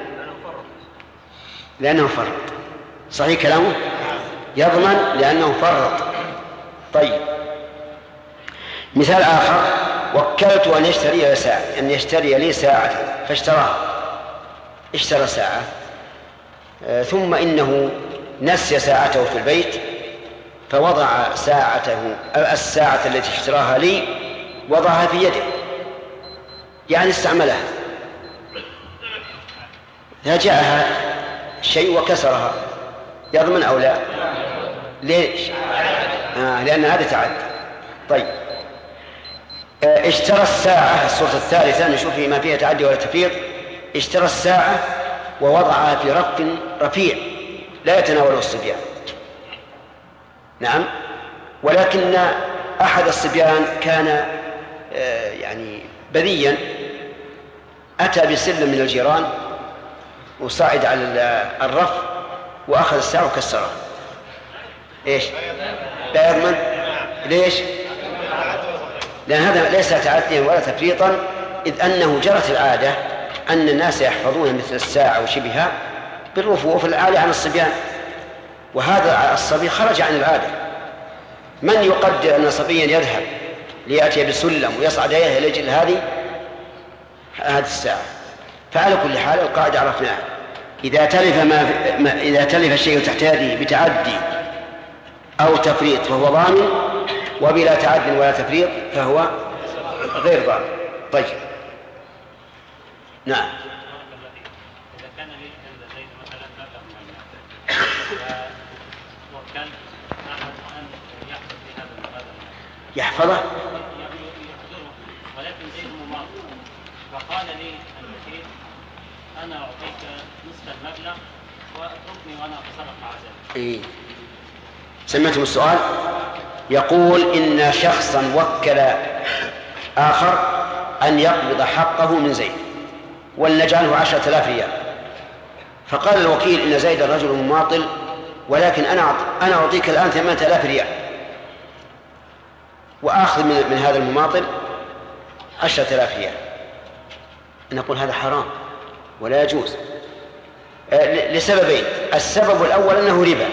[SPEAKER 2] لأنه فرط. صحيح كلامه، يضمن لأنه فرط. طيب مثال آخر، وكلت أن يشتري لي ساعة فاشتراها، اشترى ساعة ثم إنه نسي ساعته في البيت فوضع الساعة التي اشتراها لي وضعها في يده، يعني استعملها، فجاءها شيء وكسرها، يضمن أو لا؟ ليش؟ لأن هذا تعدي. طيب اشترى الساعة، الصورة الثالثة نشوف ما فيها تعدي ولا تفريط. اشترى الساعة ووضعها في رف رفيع لا يتناوله الصبيان، نعم، ولكن أحد الصبيان كان يعني بذيا، أتى بسلم من الجيران وصعد على الرف وأخذ الساعة وكسرها. إيش؟ لا يضمن. ليش؟ لأن هذا ليس تعديا ولا تفريطا، إذ أنه جرت العادة أن الناس يحفظون مثل الساعة وشبهها بالرفوف العالي عن الصبيان، وهذا الصبي خرج عن العادة. من يقدر أن صبيا يذهب ليأتي بسلم ويصعد إليه لأجل هذه الساعة؟ فعلى كل حال القاعدة عرفناها، إذا تلف الشيء تحت يده بتعدي أو تفريط فهو ضامن، وبلا تعد ولا تفريط فهو غير ضامن. طيب نعم.
[SPEAKER 8] إذا كان لي عند زيد مثلا مبلغ وكان أحد أن يحفظ في هذا المبلغ
[SPEAKER 2] يحفظه
[SPEAKER 8] يحضره، ولكن زيد مماطل فقال لي الوكيل أنا أعطيك نصف المبلغ واتركني وأنا أتصرف مع ذلك.
[SPEAKER 2] سمعتم السؤال؟ يقول إن شخصا وكل آخر أن يقبض حقه من زيد ولنجعله 10,000 ريال، فقال الوكيل إن زيد الرجل مماطل ولكن أنا أعطيك الآن 8,000 ريال وآخذ من هذا المماطل 10,000 ريال. نقول هذا حرام ولا يجوز لسببين: السبب الأول أنه ربا،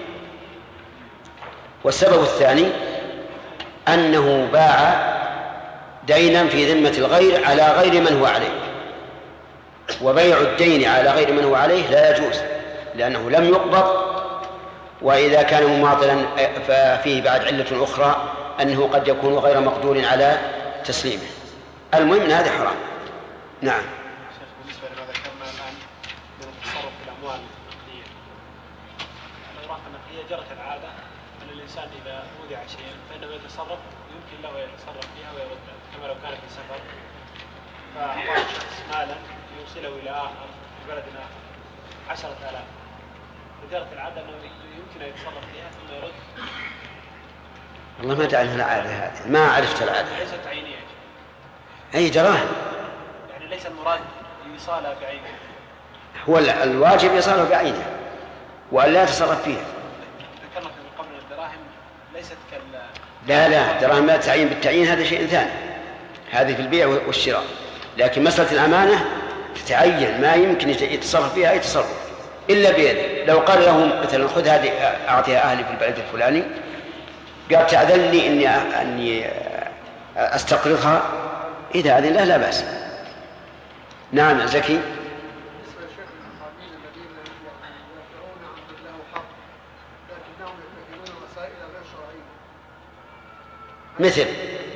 [SPEAKER 2] والسبب الثاني أنه باع دينا في ذمة الغير على غير من هو عليه، وبيع الدين على غير من هو عليه لا يجوز لأنه لم يقبض، وإذا كان مماطلا ففيه بعد علة أخرى أنه قد يكون غير مقدور على تسليمه. المهم هذا حرام. نعم.
[SPEAKER 3] بالنسبة لما ذكرنا الآن من التصرف في الأموال النقدية، أنا أرى أن هي جرت العادة أن الإنسان إذا أودع شيئا فإنه يتصرف، يمكن له يتصرف فيها ويردها، كما لو كان في سفر فأعطاه شخص مالا يوصله إلى آخر في بلد آخر 10,000، فجرت العادة أنه يمكن أن يتصرف فيها ثم يرد.
[SPEAKER 2] والله ما تعرف العادة هذه، ما عرفت العادة.
[SPEAKER 3] ليست عينية،
[SPEAKER 2] أي دراهم،
[SPEAKER 3] يعني ليس المراد إيصالها بعينه،
[SPEAKER 2] هو الواجب إيصاله بعينه وأن لا يتصرف فيها.
[SPEAKER 3] ذكرنا من قبل الدراهم ليست
[SPEAKER 2] لا الدراهم لا تعين بالتعيين، هذا شيء ثاني، هذه في البيع والشراء، لكن مسألة الأمانة تتعين، ما يمكن يتصرف فيها أي تصرف إلا بيده. لو قال لهم مثلا خذ هذه أعطيها أهلي في البلد الفلاني، قال تأذن لي أني أستقرضها، إذا أذن له لا بأس. نعم زكي.
[SPEAKER 3] بالنسبة للشيخ المحامين الذين يدافعون عن من له حق لكنهم يتخذون مسائل غير شرعية،
[SPEAKER 2] مثل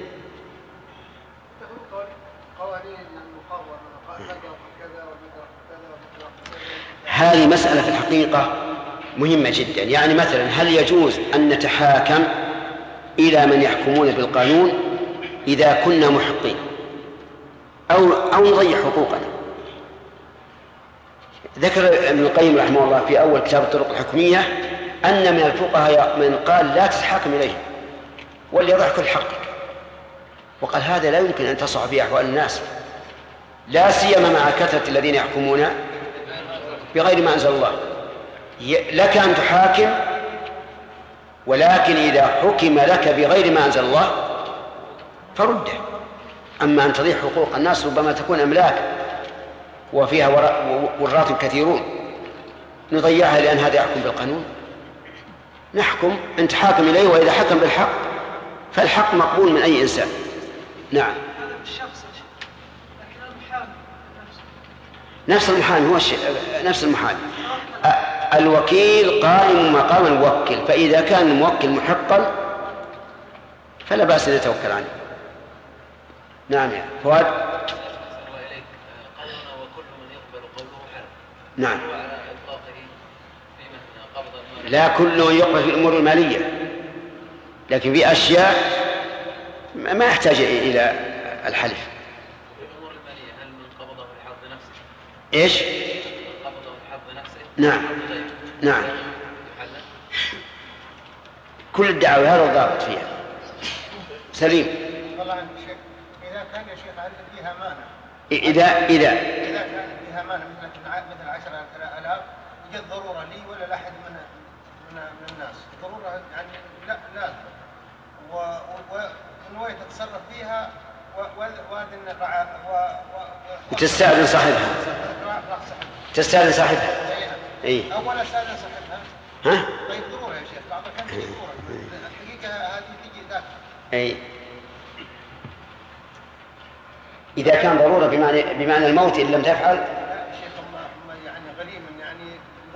[SPEAKER 3] يتخذون قوانين المقررة المدرك كذا والمدرك كذا والمدرك كذا.
[SPEAKER 2] هذه مسألة في الحقيقة مهمة جدا. يعني مثلا هل يجوز أن نتحاكم إلى من يحكمون بالقانون إذا كنا محقين أو نضيع حقوقنا؟ ذكر ابن القيم رحمه الله في أول كتاب الطرق الحكمية أن من الفقهاء من قال لا تتحاكم إليه وليضحك الحق، وقال هذا لا يمكن أن تصح في أحوال الناس، لا سيما مع كثرة الذين يحكمون بغير ما أنزل الله. لك أن تحاكم، ولكن إذا حكم لك بغير ما أنزل الله فرده. أما أن تضيع حقوق الناس ربما تكون أملاك وفيها وراث كثيرون نضيعها لأن هذا يحكم بالقانون. نحكم أن تحاكم إليه، وإذا حكم بالحق فالحق مقبول من أي إنسان. نعم.
[SPEAKER 3] هذا بالشخص، لكن المحامي
[SPEAKER 2] نفس المحامي هو نفس المحامي. الوكيل قائم مقام الموكل، فإذا كان الموكل محقا فلا بأس أن يتوكل عليه. نعم يا فؤاد.
[SPEAKER 9] الله إليك، قولنا وكل من يقبل قوله حرام.
[SPEAKER 2] نعم.
[SPEAKER 9] وعلى إطلاقه في من قبض المال.
[SPEAKER 2] لا كله يقبل في الأمور المالية، لكن في أشياء ما يحتاج إلى الحلف.
[SPEAKER 9] في الأمور المالية هل من قبضه لحظ نفسه؟
[SPEAKER 2] إيش؟
[SPEAKER 9] قبضه لحظ نفسه؟
[SPEAKER 2] نعم. نعم. كل الدعاوى هذا الضابط فيها. سليم.
[SPEAKER 3] والله عندي شيء، إذا كان يا شيخ عندك فيها مانع،
[SPEAKER 2] إذا
[SPEAKER 3] كان فيها مانع مثل 10,000 يوجد ضرورة لي ولا لأحد من الناس، ضرورة يعني لا لازم، ونويت أتصرف فيها وأذن
[SPEAKER 2] وتستأذن صاحبها. تستأذن صاحبها.
[SPEAKER 3] إيه. أولا استأذن صاحبها.
[SPEAKER 2] ها؟
[SPEAKER 3] طيب ضرورة يا شيخ، بعض الأحيان تجي ضرورة، الحقيقة هذه تجي ذاك.
[SPEAKER 2] أي. إذا كان ضرورة بمعنى الموت إن لم تفعل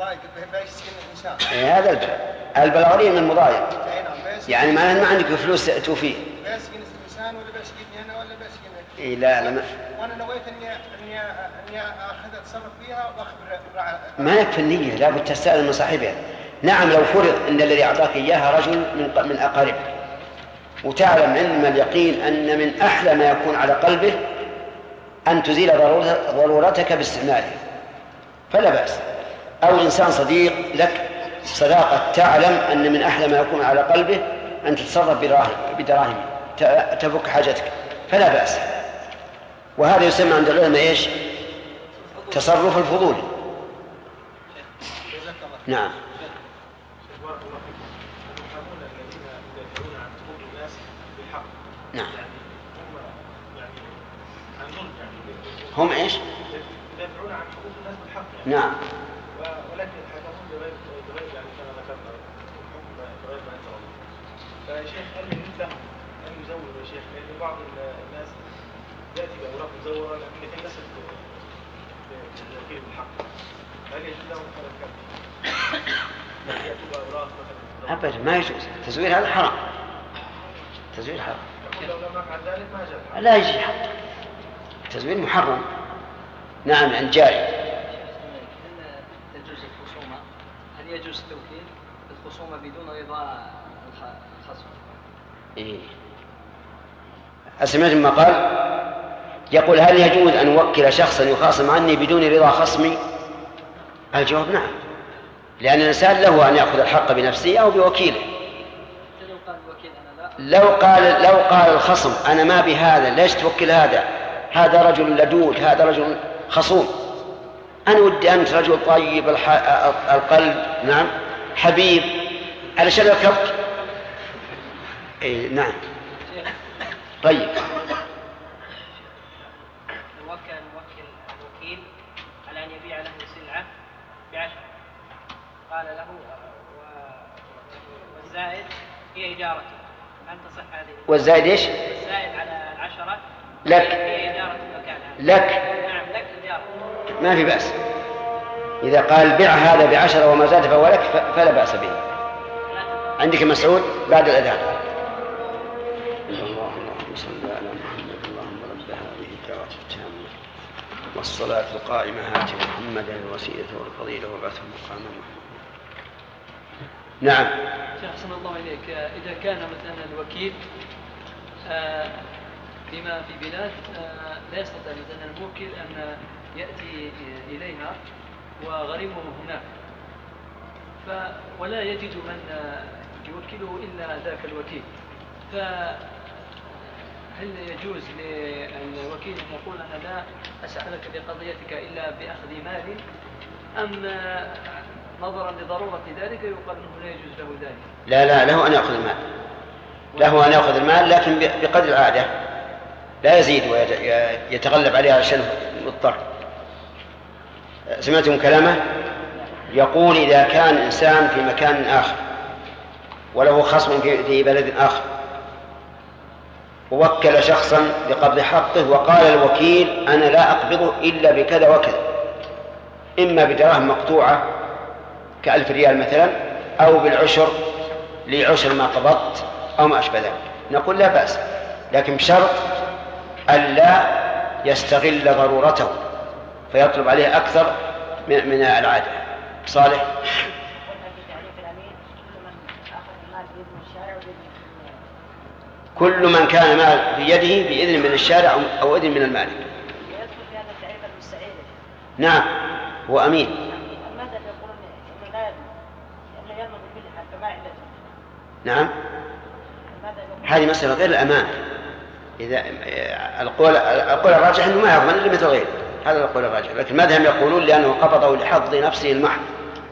[SPEAKER 2] هذا البلاغري من المضايق، يعني معناه ما عندك فلوس توفيه.
[SPEAKER 3] بيسكن الإنسان ولا بيسكنني أنا ولا بيسكنك؟
[SPEAKER 2] إيه لا لا
[SPEAKER 3] وأنا نويت إني أخذ أتصرف فيها وأخبر.
[SPEAKER 2] ما يكفي النية، لا بد تستأذن من صاحبها. نعم لو فرض أن الذي أعطاك إياها رجل من أقاربك وتعلم علم اليقين أن من أحلى ما يكون على قلبه أن تزيل ضرورتك باستعماله فلا بأس. أو إنسان صديق لك صداقة تعلم أن من أحلى ما يكون على قلبه أن تتصرف بدراهم تفك حاجتك فلا بأس. وهذا يسمى عند العلماء إيش؟ تصرف الفضول. نعم. نعم. هم ايش؟
[SPEAKER 3] يدافعون عن حقوق الناس بالحق.
[SPEAKER 2] نعم.
[SPEAKER 3] ولكن يتحكمون بغير يعني كما ذكرنا الحكم بغير ما انزل الله. فيا شيخ هل يجوز له ان يزور يا شيخ؟ لان بعض الناس ياتي باوراق مزوره لكي يصل بالوكيل بالحق. هل يجوز له مثلا كذا؟ ياتوا باوراق مثلا
[SPEAKER 2] ابدا ما يجوز. التزوير هذا حرام. التزوير حرام.
[SPEAKER 3] لو لم يفعل ذلك ما جاء.
[SPEAKER 2] لا يجي حق. التزوير محرم. نعم عن جاري.
[SPEAKER 6] تجوز الخصومة، هل يجوز التوكيل الخصومة بدون رضا الخصم؟
[SPEAKER 2] إيه. أسمعت ما قال؟ يقول هل يجوز أن أوكل شخصا يخاصم عني بدون رضا خصمي؟ الجواب نعم، لأن الإنسان له أن يأخذ الحق بنفسه أو بوكيله. لو قال الخصم أنا ما بهذا، ليش توكل هذا رجل لدود، هذا رجل خصوم، أنا ودي أنت رجل طيب القلب، نعم حبيب، علشان يركبك. إيه نعم. طيب
[SPEAKER 10] الوكيل على أن يبيع له سلعة ب10 قال له والزائد هي إجارته، هل تصح هذه؟
[SPEAKER 2] والزائد إيش؟
[SPEAKER 10] الزائد على 10
[SPEAKER 2] لك.
[SPEAKER 10] هي إجارة المكان.
[SPEAKER 2] لك.
[SPEAKER 10] نعم لك إجارة. ما
[SPEAKER 2] في بأس. إذا قال بيع هذا ب10 وما زاد فهو لك فلا بأس به. عندك مسعود بعد الأذان. اللهم صل على محمد اللهم رب هذه الدعوة التامة والصلاة القائمة هات محمدا الوسيلة والفضيلة وبعثه مقاما محمود. نعم.
[SPEAKER 11] شيخ أحسن الله إليك، إذا كان مثلا الوكيل بما في بلاد لا يستطيع مثلا الموكل أن يأتي إليها وغريمه هناك ولا يجد من يوكله إلا ذاك الوكيل، فهل يجوز للوكيل أن يقول أنا لا أسألك بقضيتك إلا بأخذ مال، أم نظرا لضرورة ذلك يقال أنه لا يجوز له ذلك؟
[SPEAKER 2] لا له أن يأخذ المال، له أن يأخذ المال لكن بقدر العادة، لا يزيد ويتغلب عليها عشان مضطر. سمعتم كلامه؟ يقول إذا كان إنسان في مكان آخر وله خصم في بلد آخر ووكل شخصا بقبض حقه وقال الوكيل أنا لا أقبضه إلا بكذا وكذا، إما بدراهم مقطوعة ك1000 ريال مثلا أو بالعشر لعشر ما قبضت أو ما أشبه ذلك، نقول لا بأس، لكن بشرط ألا يستغل ضرورته فيطلب عليه أكثر من العادة. صالح. كل من كان مال في يده بإذن من الشارع أو إذن من المالك. نعم هو أمين. نعم هذه مسألة غير الأمان. إذا القول الراجح أنه ما يضمن إلا مثل غيره، هذا القول الراجح، لكن المذهب يقولون لأنه قبضه لحظ نفسه المحض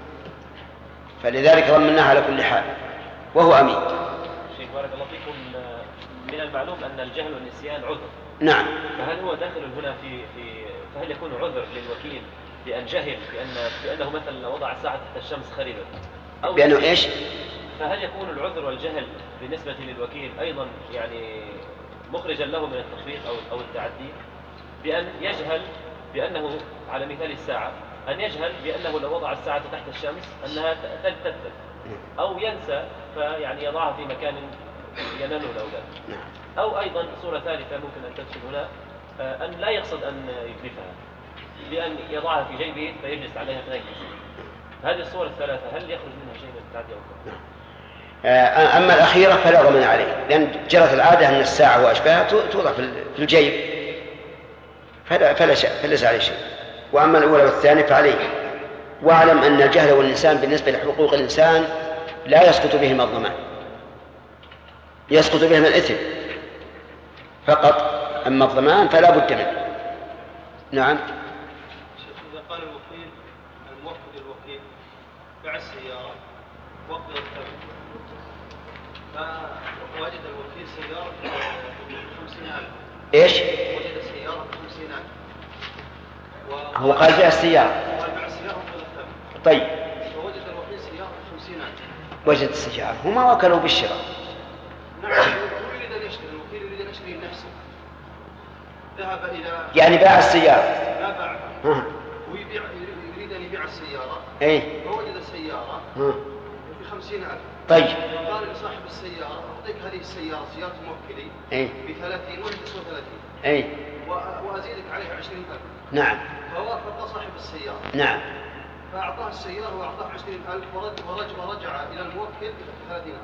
[SPEAKER 2] فلذلك ضمناه على كل حال وهو أمين.
[SPEAKER 7] شيخ بارك الله فيكم، من المعلوم أن الجهل والنسيان عذر.
[SPEAKER 2] نعم.
[SPEAKER 7] فهل هو داخل هنا فهل يكون عذر للوكيل بأن جهل بأنه مثلا وضع الساعة تحت الشمس خربت أو
[SPEAKER 2] بأنه إيش؟
[SPEAKER 7] فهل يكون العذر والجهل بالنسبة للوكيل أيضا يعني مخرجا له من التخفيف أو التعدي، بأن يجهل بأنه على مثال الساعة أن يجهل بأنه لو وضع الساعة تحت الشمس أنها تثبت، أو ينسى فيعني يضعها في مكان يناله الأولاد. أو أيضا صورة ثالثة ممكن أن تدخل هنا، أن لا يقصد أن يتلفها، بأن يضعها في جيبه فيجلس عليها فيجلس. هذه الصور الثلاثة هل يخرج منها شيء من التعدي أو لا؟
[SPEAKER 2] أما الأخيرة فلا ضمان عليه، لأن جرت العادة أن الساعة وأشباهها توضع في الجيب فليس عليه شيء. وأما الأولى والثانية فعليه. واعلم أن الجهل والإنسان بالنسبة لحقوق الإنسان لا يسقط بهما الضمان، يسقط بهما الإثم فقط، أما الضمان فلا بد منه. نعم.
[SPEAKER 5] إذا قال الوكيل الموكل للوكيل باع السيارة وقت الثمن، فوجد الوكيل سيارة ب50,000.
[SPEAKER 2] إيش؟
[SPEAKER 5] وجد سيارة ب50,000.
[SPEAKER 2] هو قال بيع السيارة.
[SPEAKER 5] قال بيع السيارة وقت الثمن.
[SPEAKER 2] طيب.
[SPEAKER 5] فوجد الوكيل سيارة ب50,000.
[SPEAKER 2] وجد السيارة، هما وكلوا بالشراء.
[SPEAKER 5] نعم. يريد أن يشتري، الوكيل يريد أن يشتري لنفسه. ذهب إلى
[SPEAKER 2] يعني باع السيارة.
[SPEAKER 5] لا باعها. ويبيع، يريد أن يبيع السيارة.
[SPEAKER 2] إيه.
[SPEAKER 5] فوجد السيارة ب50,000.
[SPEAKER 2] طيب.
[SPEAKER 5] قال لصاحب السيارة أعطيك هذه السيارة، سيارة موكلي،
[SPEAKER 2] إيه.
[SPEAKER 5] ب30 وهي تسوى 30.
[SPEAKER 2] إيه.
[SPEAKER 5] وأزيدك عليها 20,000.
[SPEAKER 2] نعم.
[SPEAKER 5] فوافق صاحب السيارة.
[SPEAKER 2] نعم.
[SPEAKER 5] فأعطاه السيارة وأعطاه 20,000 ورجع إلى الموكل ب30,000.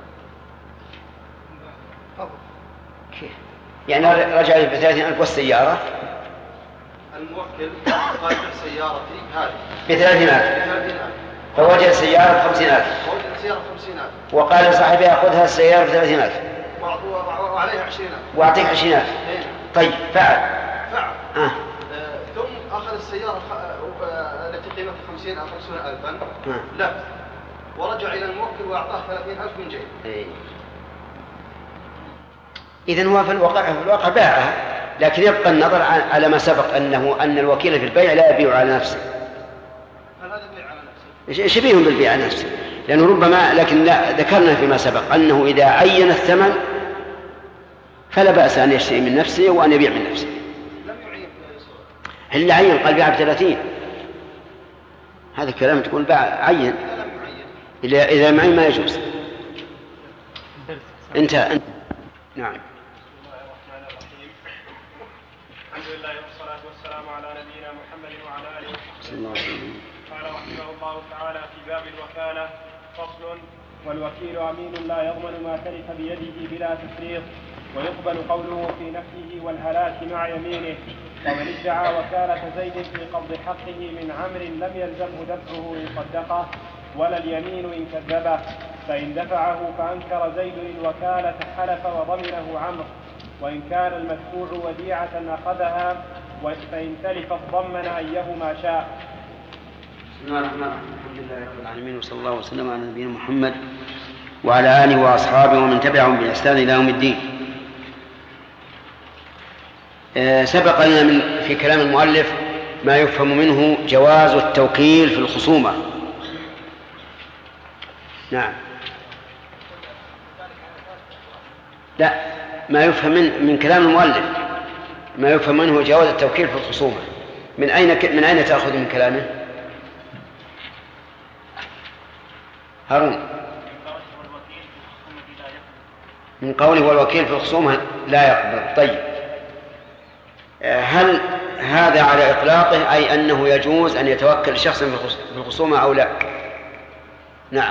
[SPEAKER 2] كيف؟ يعني رجع ب 30,000 والسيارة؟
[SPEAKER 5] الموكل قال سيارتي هذه
[SPEAKER 2] ب 30,000. فوجد سيارة 50,000.
[SPEAKER 5] ووجد سيارة 50,000.
[SPEAKER 2] وقال لصاحبها خذها السيارة ب 30,000.
[SPEAKER 5] وعليها 20,000.
[SPEAKER 2] وأعطيك 20,000. طيب فعل.
[SPEAKER 5] ثم أخذ السيارة التي قيمتها 50 أو 50,000 لا، ورجع إلى الموكل وأعطاه 30,000 من جيبه.
[SPEAKER 2] إذن هو في الواقع باعها، لكن يبقى النظر على ما سبق أن الوكيل في البيع لا يبيع على نفسه.
[SPEAKER 5] هل هذا بيع على نفسه؟
[SPEAKER 2] شبيه بالبيع على نفسه، لأنه ربما، لكن لا، ذكرنا فيما سبق أنه إذا عين الثمن فلا بأس أن يشتري من نفسه وأن يبيع من نفسه.
[SPEAKER 5] لم يعين
[SPEAKER 2] هل عين؟ قال بيع ب30. هذا الكلام تقول باع عين. إذا معين ما يجوز. انت نعم.
[SPEAKER 12] بسم الله الرحمن الرحيم. الحمد لله والصلاة والسلام على نبينا محمد وعلى آله وصحبه وسلم. قال رحمه الله تعالى في باب الوكالة: فصل: والوكيل أمين لا يضمن ما تلف بيده بلا تفريط، ويقبل قوله في نفيه والهلاك مع يمينه. ومن ادعى وكالة زيد في قبض حقه من عمرو لم يلزمه دفعه إن صدقه ولا اليمين إن كذبه، فإن دفعه فأنكر زيد الوكالة حلف وضمنه عمرو، وإن كان المدفوع وديعة أخذها، فإن تلفت ضمن أيهما شاء.
[SPEAKER 2] بسم الله الرحمن الرحيم. الحمد لله رب العالمين، وصلى الله وسلم على نبينا محمد وعلى آله وأصحابه ومن تبعهم بإحسان إلى يوم الدين. سبق لنا في كلام المؤلف ما يفهم منه جواز التوكيل في الخصومة. نعم. لا، ما يفهم من كلام المؤلف ما يفهم منه جواز التوكيل في الخصومة. من أين تأخذ من كلامه؟ هارون. من قوله والوكيل في الخصومة لا يقبل. طيب، هل هذا على إطلاقه أي أنه يجوز أن يتوكل شخص في الخصومة أو لا؟ نعم.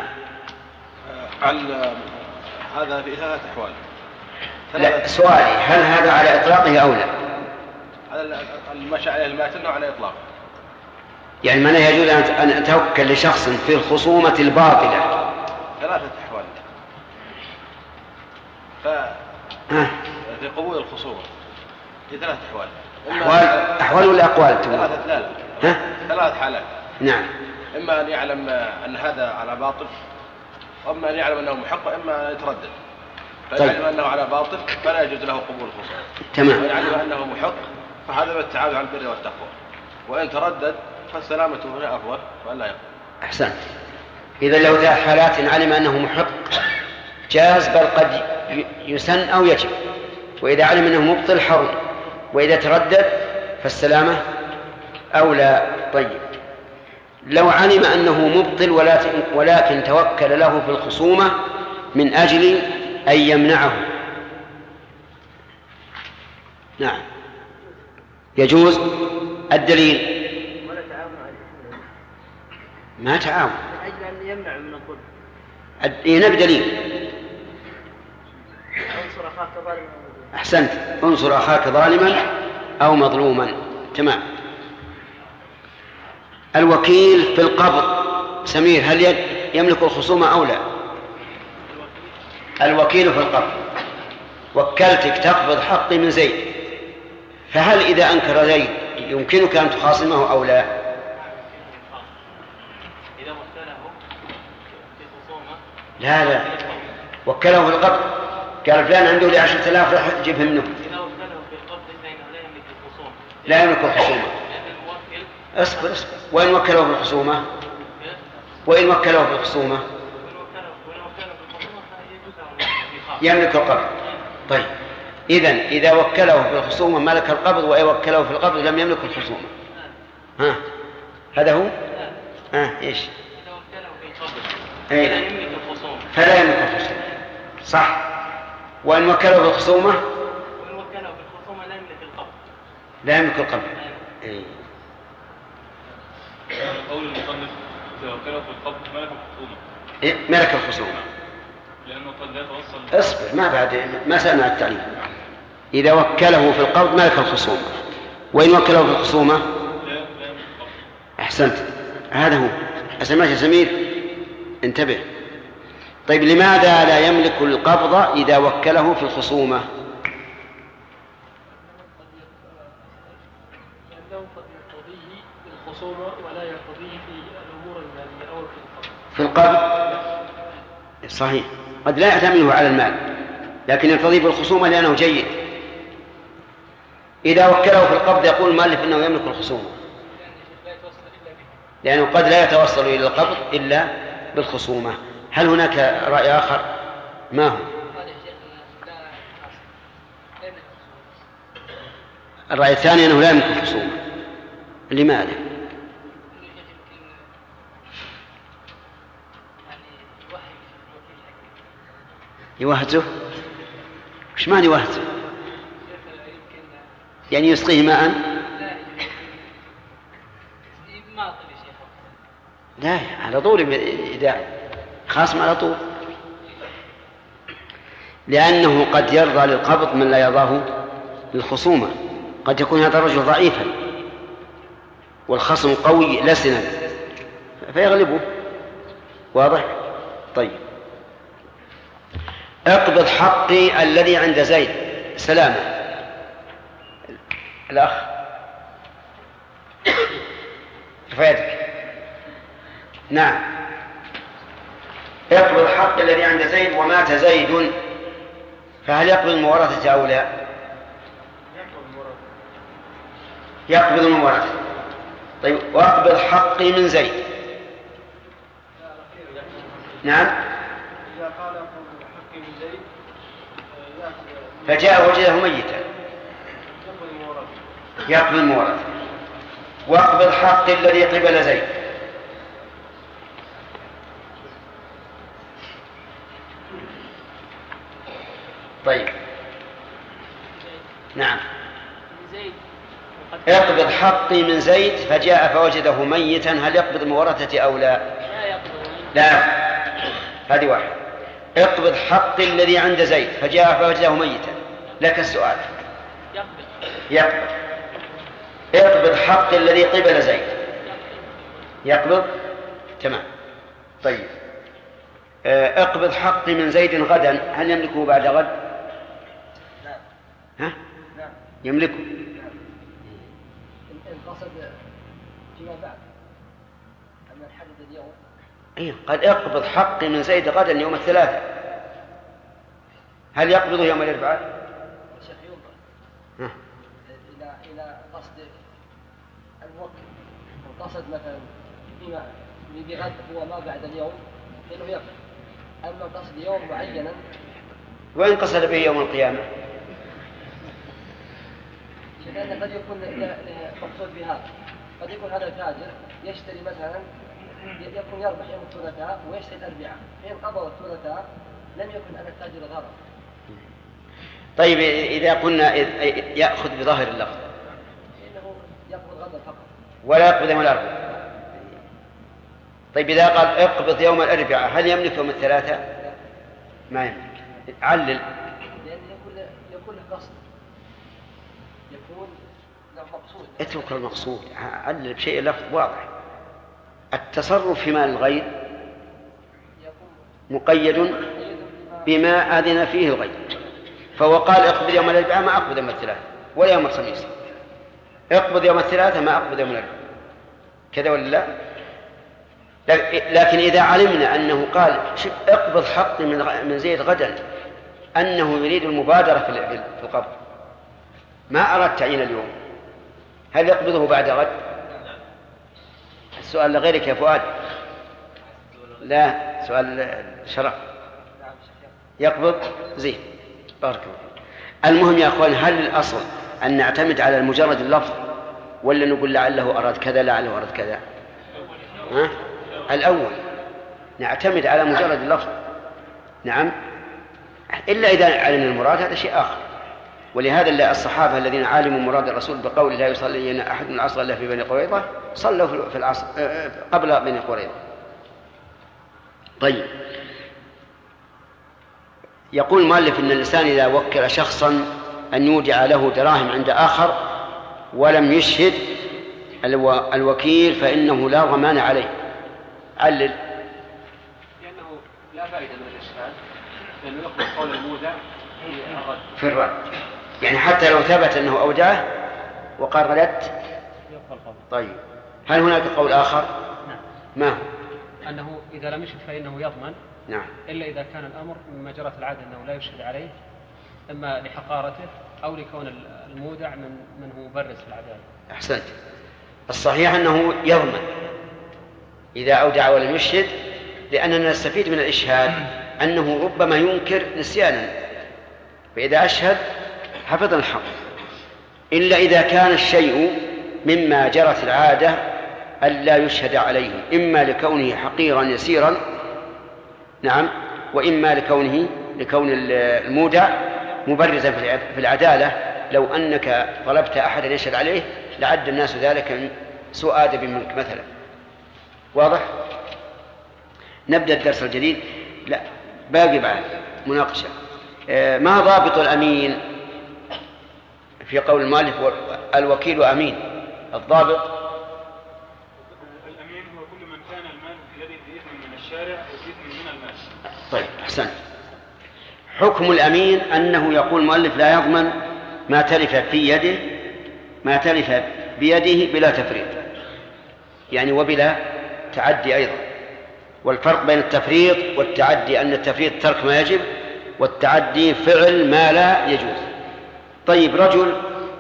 [SPEAKER 5] هذا في 3 أحوال.
[SPEAKER 2] لا، سؤالي هل هذا على إطلاقه أو لا؟
[SPEAKER 5] هذا المشى عليه الماتن على إطلاقه.
[SPEAKER 2] يعني ما لا يجوز أن أتوكل لشخص في الخصومة الباطلة.
[SPEAKER 5] 3 أحوال. في قبول الخصومة في 3 أحوال.
[SPEAKER 2] أحوال ولا أقوال؟
[SPEAKER 5] 3 حالات.
[SPEAKER 2] نعم.
[SPEAKER 5] إما أن يعلم أن هذا على باطل، وإما أن يعلم أنه محق، وإما أن يتردد. فإن علم أنه على باطل فلا يجوز له قبول الخصومة.
[SPEAKER 2] تمام.
[SPEAKER 5] وإن علم أنه محق فهذا بالتعاون على البر والتقوى. وإن تردد فالسلامة هنا أفضل وألا يقبل.
[SPEAKER 2] أحسنت. إذا لو 3 حالات علم أنه محق جاز، بل قد يسن أو يجب. وإذا علم أنه مبطل حرم، وإذا تردد فالسلامة أولى. طيب، لو علم أنه مبطل ولكن توكل له في الخصومة من أجل أن يمنعه. نعم يجوز. الدليل ما تعاون
[SPEAKER 6] من أجل أن يمنع من الظلم.
[SPEAKER 2] نبي دليل.
[SPEAKER 6] انصر أخاك ظالما.
[SPEAKER 2] أحسنت، انصر أخاك ظالما أو مظلوما. تمام. الوكيل في القبض سمير هل يملك الخصومة أو لا؟ الوكيل في القبض، وكلتك تقبض حقي من زيد، فهل إذا أنكر زيد يمكنك أن تخاصمه أو لا؟ لا وكله في القبض، قال فلان عنده لي 10,000 راح تجيبه منه. لا يملك الخصومة. اصبر وإن وكله في الخصومة يملك القبض. طيب إذن إذا وكله في الخصومة ملك القبض، وإن وكله في القبض لم يملك الخصومة. هذا هو. إيش؟ فلا يملك الخصومة. صح. وإن وكله في الخصومة لا يملك القبض.
[SPEAKER 4] قول المصنف إذا وكله في القبض ملك الخصومة.
[SPEAKER 2] ملك الخصومة
[SPEAKER 4] لأنه قد لا يتوصل.
[SPEAKER 2] اصبر ما سألنا التعليم. إذا وكله في القبض ملك الخصومة، وإن وكله في الخصومة
[SPEAKER 4] لا.
[SPEAKER 2] أحسنت، هذا هو. أسمعك يا سمير انتبه. طيب لماذا لا يملك القبض إذا وكله في الخصومة؟
[SPEAKER 13] لأنه قد يقتضيه في الخصومة ولا يقتضيه في الأمور المالية أو
[SPEAKER 2] في القبض. صحيح، قد لا يعتمده على المال لكن يقتضيه في الخصومة لأنه جيد. إذا وكله في القبض يقول المؤلف إنه يملك الخصومة، لأنه قد لا يتوصل إلى القبض إلا بالخصومة. هل هناك رأي آخر؟ ما هو الرأي الثاني؟ أنه لا يملك الخصومة. لماذا؟ يوهزه؟ وش معنى يوهزه؟ يعني يسقيه ماء؟ لا على طول إذا خاصم على طول، لأنه قد يرضى للقبض من لا يرضاه للخصومة. قد يكون هذا الرجل ضعيفا والخصم قوي لسنا فيغلبه. واضح؟ طيب اقبض حقي الذي عند زيد. سلامة الأخ كفايتك. نعم اقبض حقي الذي عند زيد ومات زيد، فهل يقبض المورثة أو لا؟ يقبض المورثة. طيب واقبض حقي من زيد. نعم فجاء وجده ميتا يقبض المورثة. واقبض حقي الذي قبل زيد. طيب نعم اقبض حقي من زيد فجاء فوجده ميتا، هل يقبض المورثة أو لا؟ لا. هذه واحد. اقبض حقي الذي عند زيد فجاء فوجده ميتا. لك السؤال. يقبض. اقبض حقي الذي قبل زيد. يقبض. تمام. طيب اقبض حقي من زيد غدا، هل يملكه بعد غد؟ ها؟ يملكه.
[SPEAKER 6] القصد فيما بعد أما الحدث اليوم.
[SPEAKER 2] أيه قد اقبض حقي من زيد غدا يوم الثلاثاء، هل يقبضه يوم الأربعاء؟
[SPEAKER 6] شيخ ينظر إلى قصد الموكل. القصد مثلا فيما بغد هو ما بعد اليوم إنه يقبض. أما قصد يوم معينا
[SPEAKER 2] وإن قصد به يوم القيامة
[SPEAKER 6] لأن قد يكون مقصود بهذا قد يكون هذا التاجر يشتري مثلا يكون يربح يوم الثلاثاء ويشتري الأربعاء، فإن قبض الثلاثاء لم يكن على التاجر ضرر.
[SPEAKER 2] طيب إذا قلنا يأخذ بظاهر اللفظ
[SPEAKER 6] إنه يقبض غدا فقط
[SPEAKER 2] ولا يقبض يوم الأربعاء. طيب إذا قال اقبض يوم الأربعاء هل يملك يوم الثلاثاء؟ ما يملك. علل.
[SPEAKER 6] لأن يكون له قصد، يكون له مقصود.
[SPEAKER 2] اترك المقصود، علل بشيء لفظ واضح. التصرف في مال الغير مقيد بما أذن فيه الغير، فهو قال اقبض يوم الأربعاء ما أقبض يوم الثلاثاء ولا يوم الخميس، اقبض يوم الثلاثاء ما أقبض يوم الأربعاء، كذا ولا لا؟ لكن إذا علمنا أنه قال اقبض حقي من زيد غدا، أنه يريد المبادرة في القبض، ما أراد تعيين اليوم، هل يقبضه بعد غد؟ السؤال لغيرك يا فؤاد. لا، سؤال شرف. يقبض زين، بارك الله. المهم يا أخوان، هل الأصل أن نعتمد على مجرد اللفظ ولا نقول لعله أراد كذا لعله أراد كذا؟ الأول نعتمد على مجرد اللفظ، نعم، إلا إذا علمنا المراد هذا شيء آخر. ولهذا الصحابة الذين علموا مراد الرسول بقول لا يصلي أحد من العصر إلا في بني قريظة صلوا في العصر قبل بني قريظة. طيب، يقول المؤلف إن الإنسان إذا وكل شخصا أن يودع له دراهم عند آخر ولم يشهد الوكيل فإنه لا ضمان عليه. علل.
[SPEAKER 14] لأنه لا فائدة من الإشهاد، لأنه يقبل قول المودع
[SPEAKER 2] في الرد، يعني حتى لو ثبت أنه أودعه وقال ردت. طيب، هل هناك قول آخر؟
[SPEAKER 14] نعم.
[SPEAKER 2] ما هو؟
[SPEAKER 14] أنه إذا لم يشهد فإنه يضمن.
[SPEAKER 2] نعم.
[SPEAKER 14] إلا إذا كان الأمر مما جرت العادة أنه لا يشهد عليه، إما لحقارته أو لكون المودع من هو مبرز في العدالة.
[SPEAKER 2] أحسنت. الصحيح أنه يضمن إذا أودع ولم يشهد، لأننا نستفيد من الإشهاد أنه ربما ينكر نسيانا، فإذا أشهد حفظ الحق. إلا إذا كان الشيء مما جرت العادة ألا يشهد عليه، إما لكونه حقيرا يسيرا، نعم، وإما لكون المودع مبرزا في العدالة. لو أنك طلبت أحدا يشهد عليه لعد الناس ذلك سوء أدب منك مثلا. واضح؟ نبدأ الدرس الجديد. لا، باقي بعد مناقشة. ما ضابط الأمين في قول المؤلف الوكيل أمين؟ الضابط
[SPEAKER 4] الأمين هو كل من كان المال الذي بإذن من الشارع وبإذن من المال.
[SPEAKER 2] طيب، أحسن. حكم الأمين أنه يقول المؤلف لا يضمن ما تلف بيده بلا تفريط، يعني وبلا تعدي أيضا. والفرق بين التفريط والتعدي أن التفريط ترك ما يجب، والتعدي فعل ما لا يجوز. طيب، رجل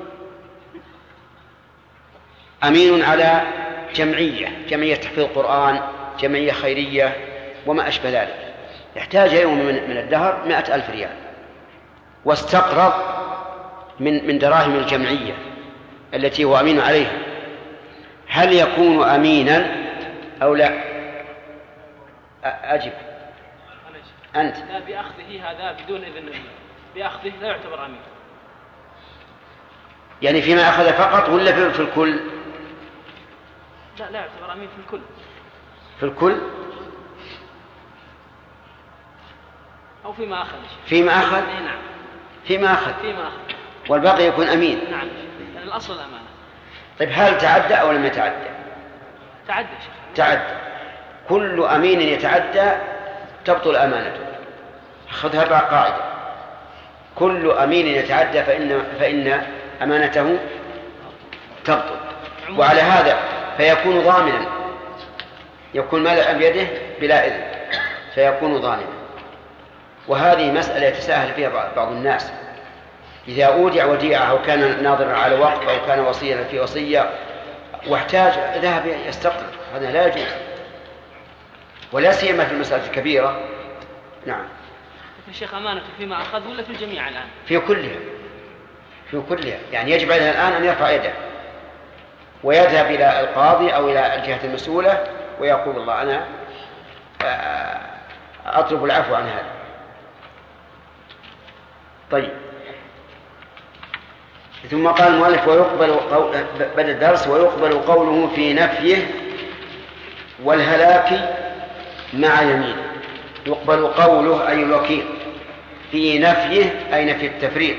[SPEAKER 2] أمين على جمعية تحفيظ القرآن، جمعية خيرية وما أشبه ذلك، يحتاج يوم من الدهر 100,000 ريال، واستقرض من دراهم الجمعية التي هو أمين عليها، هل يكون أمينا أو لا؟ أجب أنت.
[SPEAKER 8] لا، بأخذه هذا بدون إذن، بأخذه لا يعتبر أمين.
[SPEAKER 2] يعني فيما أخذ فقط ولا في الكل؟
[SPEAKER 8] لا يعتبر أمين في الكل.
[SPEAKER 2] في الكل
[SPEAKER 8] أو فيما أخذ.
[SPEAKER 2] فيما أخذ؟
[SPEAKER 8] نعم.
[SPEAKER 2] فيما أخذ والباقي يكون أمين.
[SPEAKER 8] نعم، يعني الأصل الأمانة.
[SPEAKER 2] طيب، هل تعدى أو لم يتعدى؟ تعدى. كل أمين يتعدى تبطل أمانته. خذها بقى قاعدة: كل أمين يتعدى فإن أمانته تبطل. وعلى هذا فيكون ضامنا، يكون مال بيده بلا إذن فيكون ضامنا. وهذه مسألة يتساهل فيها بعض الناس، إذا أودع وديعة أو كان ناظرا على وقف أو كان وصيا في وصية واحتاج ذهب يستقرض، هذا لا يجوز، ولا سيما في المسألة الكبيرة. نعم.
[SPEAKER 8] الشيخ أمانته فيما أخذ ولا في الجميع الآن؟
[SPEAKER 2] في كلها، يعني يجب عليه الآن أن يرفع يده ويذهب إلى القاضي أو إلى الجهة المسؤولة ويقول الله أنا أطلب العفو عن هذا. طيب، ثم قال المؤلف ويقبل بدأ الدرس ويقبل قوله في نفيه والهلاك مع يمين. يقبل قوله أي الوكيل في نفيه أي نفي التفريط،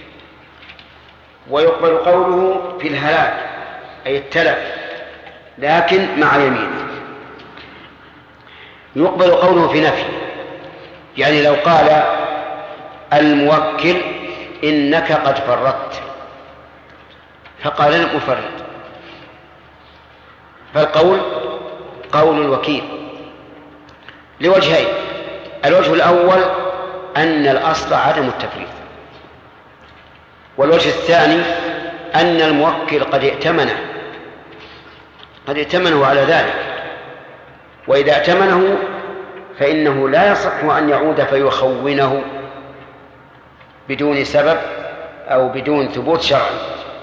[SPEAKER 2] ويقبل قوله في الهلاك أي التلف لكن مع يمين. يقبل قوله في نفيه، يعني لو قال الموكل إنك قد فرطت فقال لم أفرط، فالقول قول الوكيل لوجهين. الوجه الأول أن الأصل عدم التفريط، والوجه الثاني أن الموكل قد ائتمنه على ذلك، وإذا ائتمنه فإنه لا يصح أن يعود فيخونه بدون سبب أو بدون ثبوت شرعي.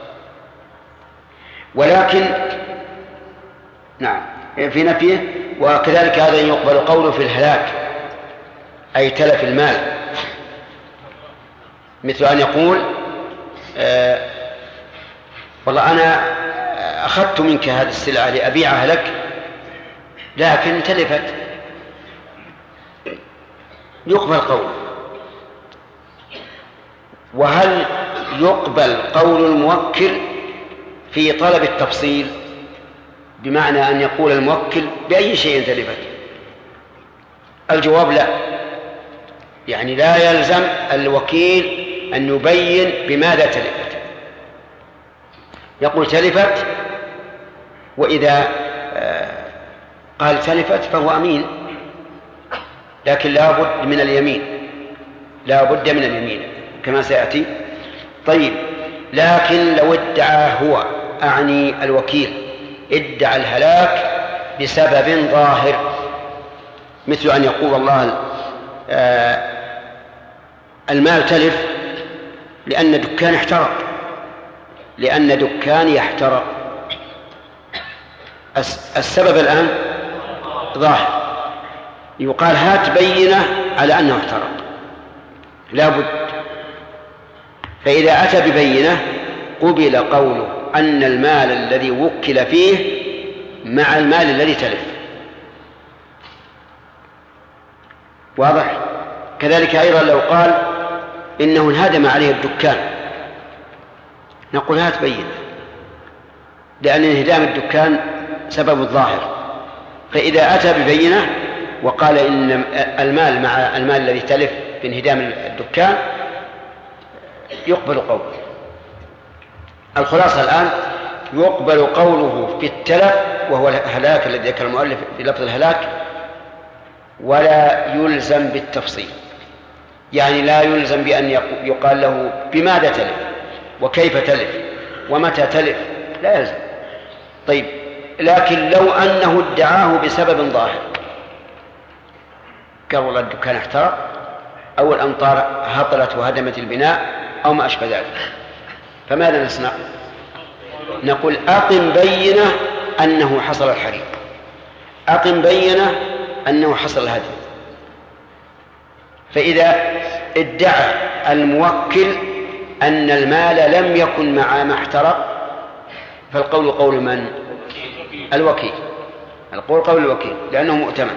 [SPEAKER 2] ولكن نعم في نفيه. وكذلك هذا يقبل قوله في الهلاك أي تلف المال، مثل أن يقول والله أنا أخذت منك هذه السلعة لأبيعها لك لكن تلفت، يقبل قوله. وهل يقبل قول الموكل في طلب التفصيل، بمعنى أن يقول الموكل بأي شيء تلفت؟ الجواب لا، يعني لا يلزم الوكيل أن يبين بماذا تلفت. يقول تلفت، وإذا قال تلفت فهو أمين، لكن لا بد من اليمين، لا بد من اليمين كما سيأتي. طيب، لكن لو ادعى هو أعني الوكيل ادعى الهلاك بسبب ظاهر، مثل أن يقول الله المال تلف لأن دكان احترق، لأن دكاني احترق، السبب الآن ظاهر، يقال هات بينة على أنه احترق، لا بد. فإذا أتى ببينة قبل قوله أن المال الذي وكل فيه مع المال الذي تلف. واضح؟ كذلك أيضا لو قال إنه انهدم عليه الدكان، نقول هات بينة، لأن انهدام الدكان سبب الظاهر. فإذا أتى ببينة وقال إن المال مع المال الذي تلف بانهدام الدكان يقبل قوله. الخلاصة الآن يقبل قوله في التلف وهو الهلاك الذي ذكر المؤلف في لفظ الهلاك، ولا يلزم بالتفصيل، يعني لا يلزم بأن يقال له بماذا تلف وكيف تلف ومتى تلف، لا يلزم. طيب، لكن لو أنه ادعاه بسبب ظاهر، قال والله الدكان احترق أو الأمطار هطلت وهدمت البناء أو ما أشبه ذلك، فماذا نصنع؟ نقول أقم بينة أنه حصل الحريق، أقم بينة أنه حصل الهدم. فإذا ادعى الموكل أن المال لم يكن مع ما احترق فالقول قول من؟ الوكيل. القول قول الوكيل لأنه مؤتمن.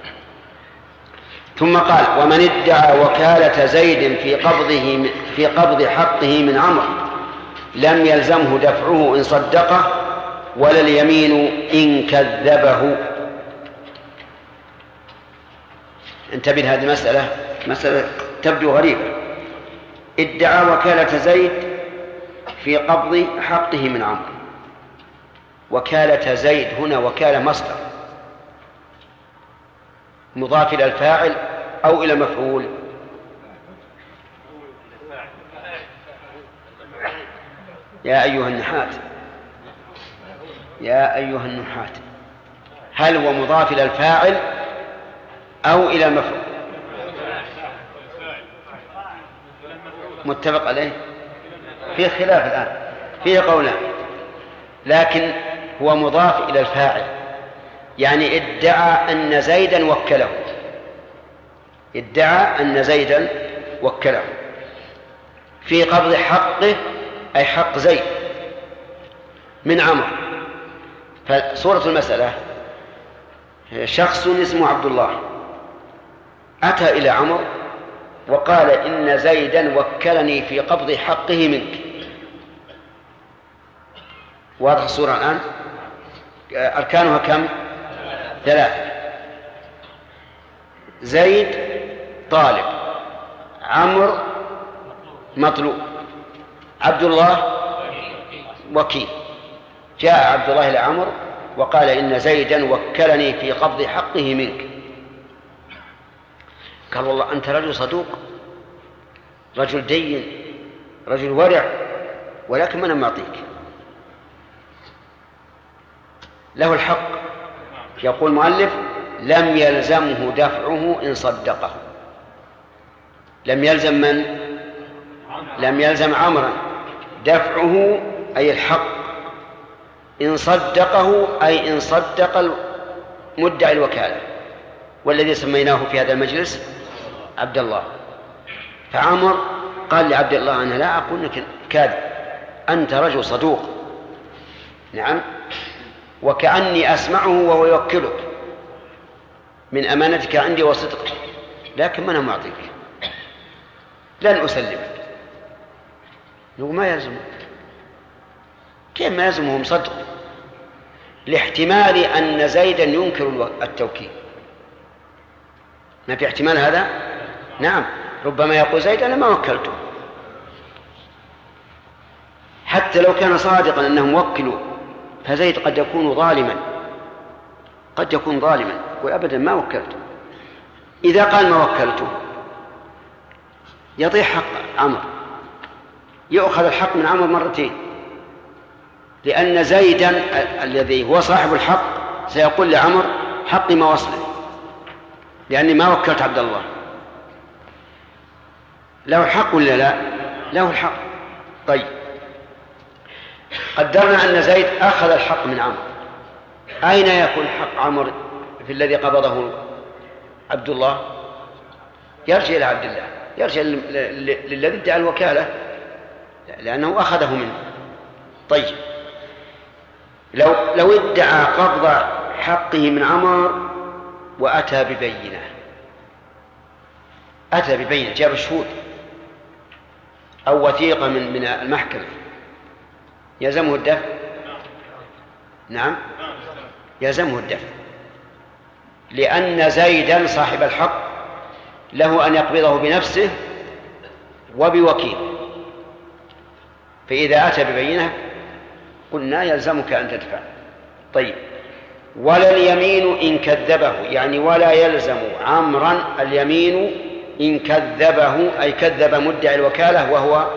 [SPEAKER 2] ثم قال ومن ادعى وكالة زيد في قبض حقه من عمرو لم يلزمه دفعه إن صدقه ولا اليمين إن كذبه. انتبه لهذه المسألة، مسألة تبدو غريبة. ادعى وكالة زيد في قبض حقه من عمرو. وكالة زيد هنا وكالة مصدر مضاف إلى الفاعل أو إلى مفعول؟ يا أيها النحات، يا أيها النحات، هل هو مضاف إلى الفاعل أو إلى مفعول؟ متفق عليه؟ فيه خلاف الآن، فيه قولان، لكن هو مضاف إلى الفاعل، يعني ادعى أن زيدا وكله، ادعى أن زيدا وكله في قبض حقه، أي حق زيد من عمرو. فصورة المسألة شخص اسمه عبد الله أتى إلى عمرو وقال إن زيدا وكلني في قبض حقه منك. واضح الصورة الآن؟ أركانها كم؟ 3. زيد طالب، عمرو مطلوب، عبد الله وكيل. جاء عبد الله إلى عمرو وقال إن زيدا وكلني في قبض حقه منك. قال والله أنت رجل صدوق، رجل دين، رجل ورع، ولكن من معطيك له الحق. يقول المؤلف لم يلزمه دفعه إن صدقه. لم يلزم من؟ لم يلزم عمرا دفعه أي الحق، إن صدقه أي إن صدق مدعي الوكالة، والذي سميناه في هذا المجلس عبد الله. فعمر قال لعبد الله أنا لا أقول لك كاذب، أنت رجل صدوق، نعم، وكأني أسمعه وهو يوكلك من أمانتك عندي وصدقك، لكن من معطيك لن أسلمك. يقول ما يلزمه. كيف ما يلزمهم صدق؟ لاحتمال أن زيدا ينكر التوكيل. ما في احتمال هذا؟ نعم، ربما يقول زيد أنا ما وكلته، حتى لو كان صادقا أنه موكل، فزيد قد يكون ظالما، قد يكون ظالما وأبدا ما وكلته. إذا قال ما وكلته يضيع حق عمرو، يؤخذ الحق من عمرو مرتين، لأن زيدا الذي هو صاحب الحق سيقول لعمر حقي ما وصله، لأني ما وكلت عبد الله. له الحق ولا لا؟ له الحق. طيب، قدرنا أن زيد أخذ الحق من عمرو، أين يكون حق عمرو في الذي قبضه عبد الله؟ يرجع إلى عبد الله، يرجع للذي ادعى الوكالة لأنه أخذه منه. طيب، لو ادعى قبض حقه من عمر وأتى ببينة، أتى ببينة، جاب شهود أو وثيقة من المحكمة، يلزمه الدفع؟ نعم، يلزمه الدفع، لأن زيدا صاحب الحق له أن يقبضه بنفسه وبوكيل. فإذا أتى ببينة قلنا يلزمك أن تدفع. طيب، ولا اليمين إن كذبه، يعني ولا يلزم عمرا اليمين إن كذبه، أي كذب مدعي الوكالة وهو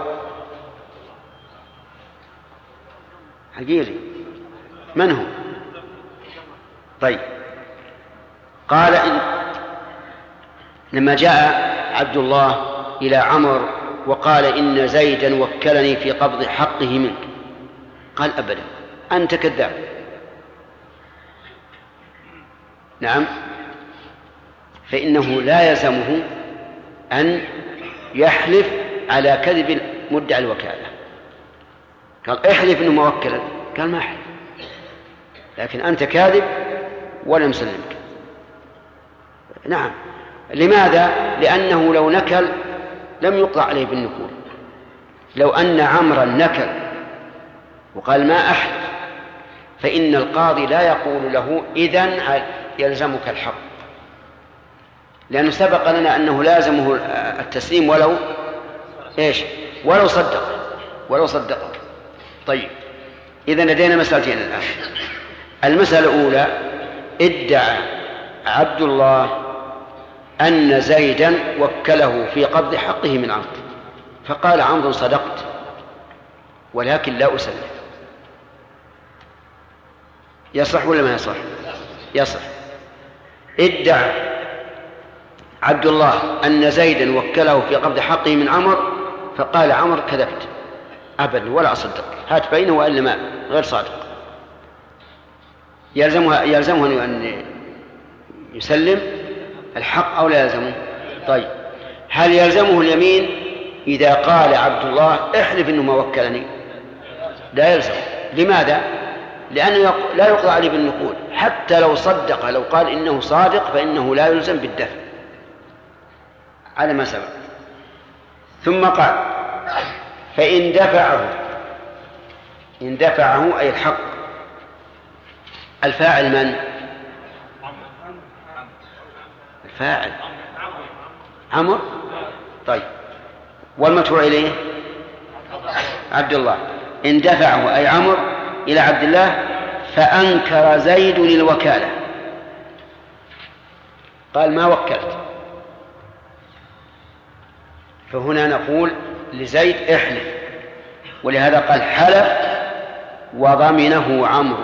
[SPEAKER 2] حقيقي. من هو؟ طيب، قال لما جاء عبد الله إلى عمر وقال إن زيدا وكلني في قبض حقه منك، قال أبدا أنت كذاب. نعم، فإنه لا يلزمه أن يحلف على كذب مدعي الوكالة. قال احلف إنه موكلا، قال ما أحلف، لكن أنت كاذب ولا مسلمك. نعم، لماذا؟ لأنه لو نكل لم يقطع عليه بالنكول. لو أن عمرا نكل وقال ما أحلف، فإن القاضي لا يقول له إذن يلزمك الحق، لأنه سبق لنا أنه لازمه التسليم ولو إيش؟ ولو صدق. طيب، إذن لدينا مسألتين الآن. المسألة الأولى، ادعى عبد الله أن زيدا وكله في قبض حقه من عمرو، فقال عمرو صدقت ولكن لا أسلم. يصح ولا ما يصح؟ يصح. ادعى عبد الله أن زيدا وكله في قبض حقه من عمرو، فقال عمرو كذبت أبدا ولا أصدق، هات بينه وإلا ما غير صادق. يلزمه أن يسلم الحق أو لا يلزمه؟ طيب، هل يلزمه اليمين إذا قال عبد الله احلف إنه ما وكلني؟ لا يلزم. لماذا؟ لأنه لا يقضى عليه بالنقول، حتى لو صدق، لو قال إنه صادق فإنه لا يلزم بالدفع على ما سبق. ثم قال فإن دفعه، إن دفعه أي الحق، الفاعل من؟ الفاعل عمرو. طيب، والمدفوع إليه عبد الله. إن دفعه أي عمرو إلى عبد الله فأنكر زيد الوكالة، قال ما وكلت، فهنا نقول لزيد احلف، ولهذا قال حلف وضمنه عمرو.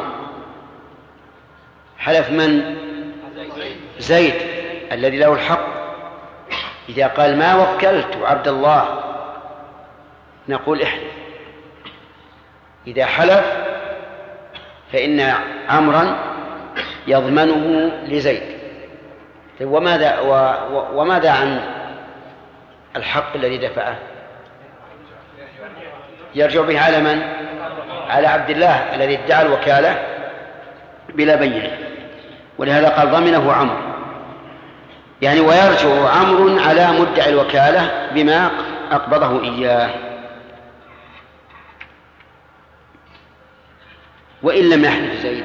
[SPEAKER 2] حلف من؟ زيد الذي له الحق. إذا قال ما وكلت عبد الله نقول احلف. إذا حلف فإن عمرا يضمنه لزيد. وماذا عن الحق الذي دفعه؟ يرجع به على من؟ على عبد الله الذي ادعى الوكالة بلا بينة، ولهذا قال ضمنه عمرو، يعني ويرجع عمرو على مدعي الوكالة بما أقبضه إياه. وإن لم يحلف زيد،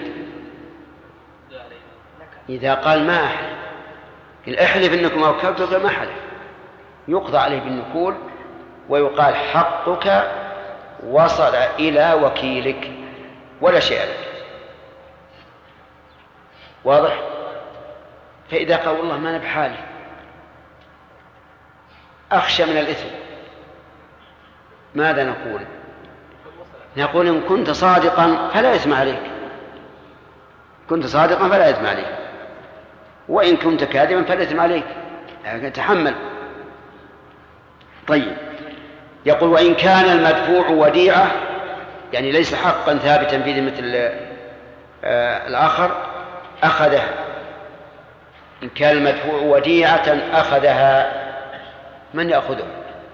[SPEAKER 2] إذا قال ما أحلف، احلف إنكم وكلتك، ما حلف، يقضى عليه بالنقول ويقال حقك وصل إلى وكيلك ولا شيء لك. واضح؟ فإذا قال والله ما أنا بحالي، أخشى من الإثم، ماذا نقول؟ نقول إن كنت صادقا فلا إثم عليك، كنت صادقا فلا إثم عليك، وإن كنت كاذبا فلا إثم عليك، يعني تحمل. طيب، يقول وإن كان المدفوع وديعة، يعني ليس حقا ثابتا في ذمة الآخر، أخذها. إن كان المدفوع وديعة أخذها، من يأخذه؟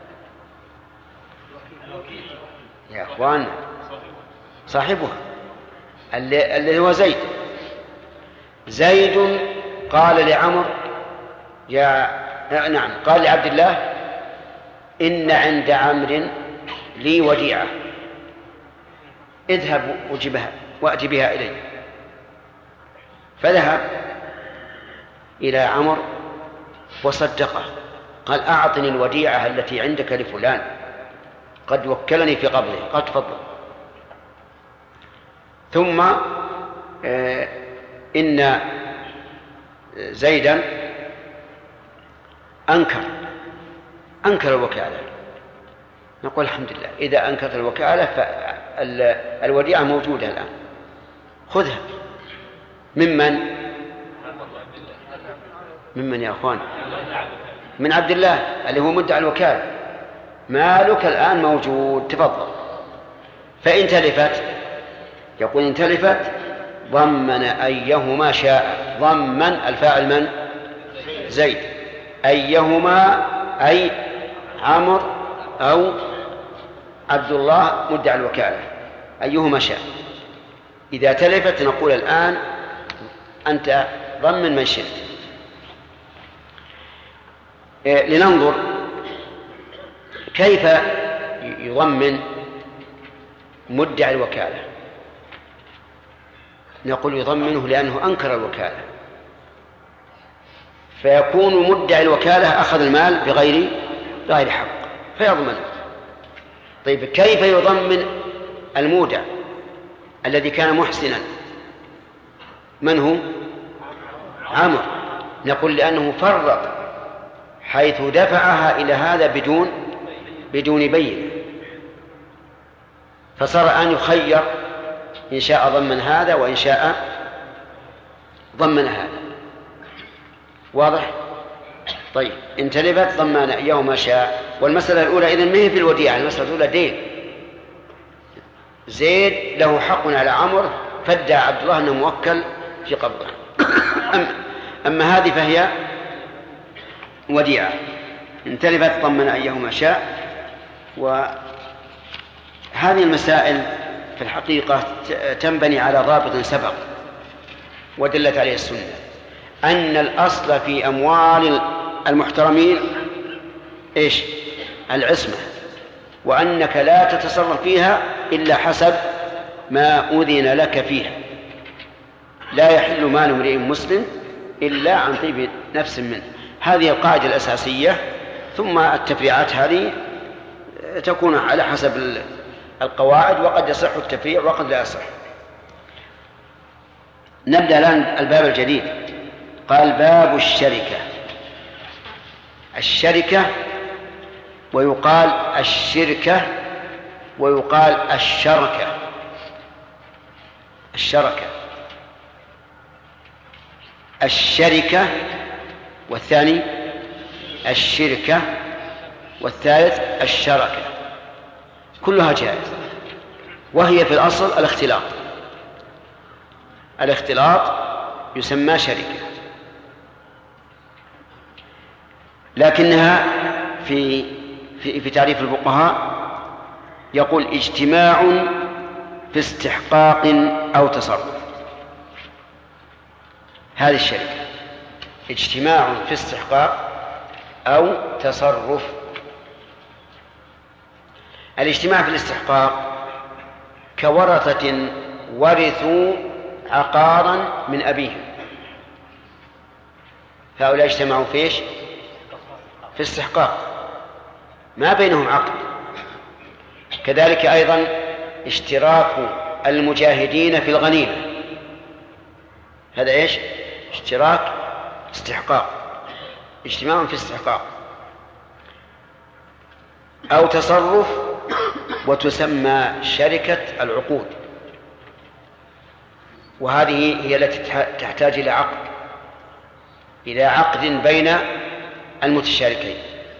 [SPEAKER 2] يا أخوان صاحبها الذي هو زيد. زيد قال لعمر نعم، قال لعبد الله إن عند عمرو لي وديعة، اذهب وجبها وأت بها إلي. فذهب إلى عمرو وصدقه، قال أعطني الوديعة التي عندك لفلان، قد وكلني في قبضه. قال تفضل. ثم إن زيدا أنكر الوكالة. نقول الحمد لله، إذا أنكرت الوكالة فالوديعة موجودة الآن، خذها. ممن يا أخوان؟ من عبد الله اللي هو مدعي الوكالة. مالك الآن موجود، تفضل. فإن تلفت، يقول إن تلفت ضمن أيهما شاء. ضمن الفاعل من؟ زيد. أيهما أي عمرو أو عبد الله مدعي الوكالة، أيهما شاء. إذا تلفت نقول الآن أنت ضمن من شئت. لننظر كيف يضمن مدعي الوكالة. نقول يضمنه لأنه أنكر الوكالة، فيكون مدعي الوكالة أخذ المال بغير حق فيضمنه. طيب، كيف يضمن المودع الذي كان محسنا؟ من هو؟ عمرو. نقول لأنه فرط، حيث دفعها إلى هذا بدون بين، فصار أن يخير إن شاء ضمن هذا وإن شاء ضمن هذا. واضح؟ طيب، إن تلفت ضمن يوم شاء. والمسألة الأولى إذن ما هي في الوديعة، المسألة الأولى دين. زيد له حق على عمرو، فادعى عبد الله أنه موكل في قبضه. أما هذه فهي وديعة، إن تلفت ضمن أيهما شاء. وهذه المسائل في الحقيقة تنبني على ضابط سبق ودلت عليه السنة، أن الأصل في أموال المحترمين إيش؟ العصمة، وأنك لا تتصرف فيها إلا حسب ما أذن لك فيها. لا يحل مال امرئ مسلم إلا عن طيب نفس منه. هذه القاعدة الأساسية، ثم التفريعات هذه تكون على حسب القواعد، وقد يصح التفريع وقد لا يصح. نبدأ الآن الباب الجديد. قال باب الشركة. الشركة ويقال الشركة ويقال الشركة. الشركة الشركة، والثاني الشركة، والثالث الشركة، كلها جائزة، وهي في الأصل الاختلاط. الاختلاط يسمى شركة، لكنها في تعريف الفقهاء يقول اجتماع في استحقاق أو تصرف. هذه الشركة اجتماع في استحقاق أو تصرف. الاجتماع في الاستحقاق كورثة ورثوا عقارا من أبيهم، فهؤلاء اجتمعوا في إيش؟ في استحقاق، ما بينهم عقد. كذلك أيضا اشتراك المجاهدين في الغنيمة، هذا إيش؟ اشتراك استحقاق، اجتماع في استحقاق أو تصرف، وتسمى شركة العقود، وهذه هي التي تحتاج إلى عقد بين المتشاركين.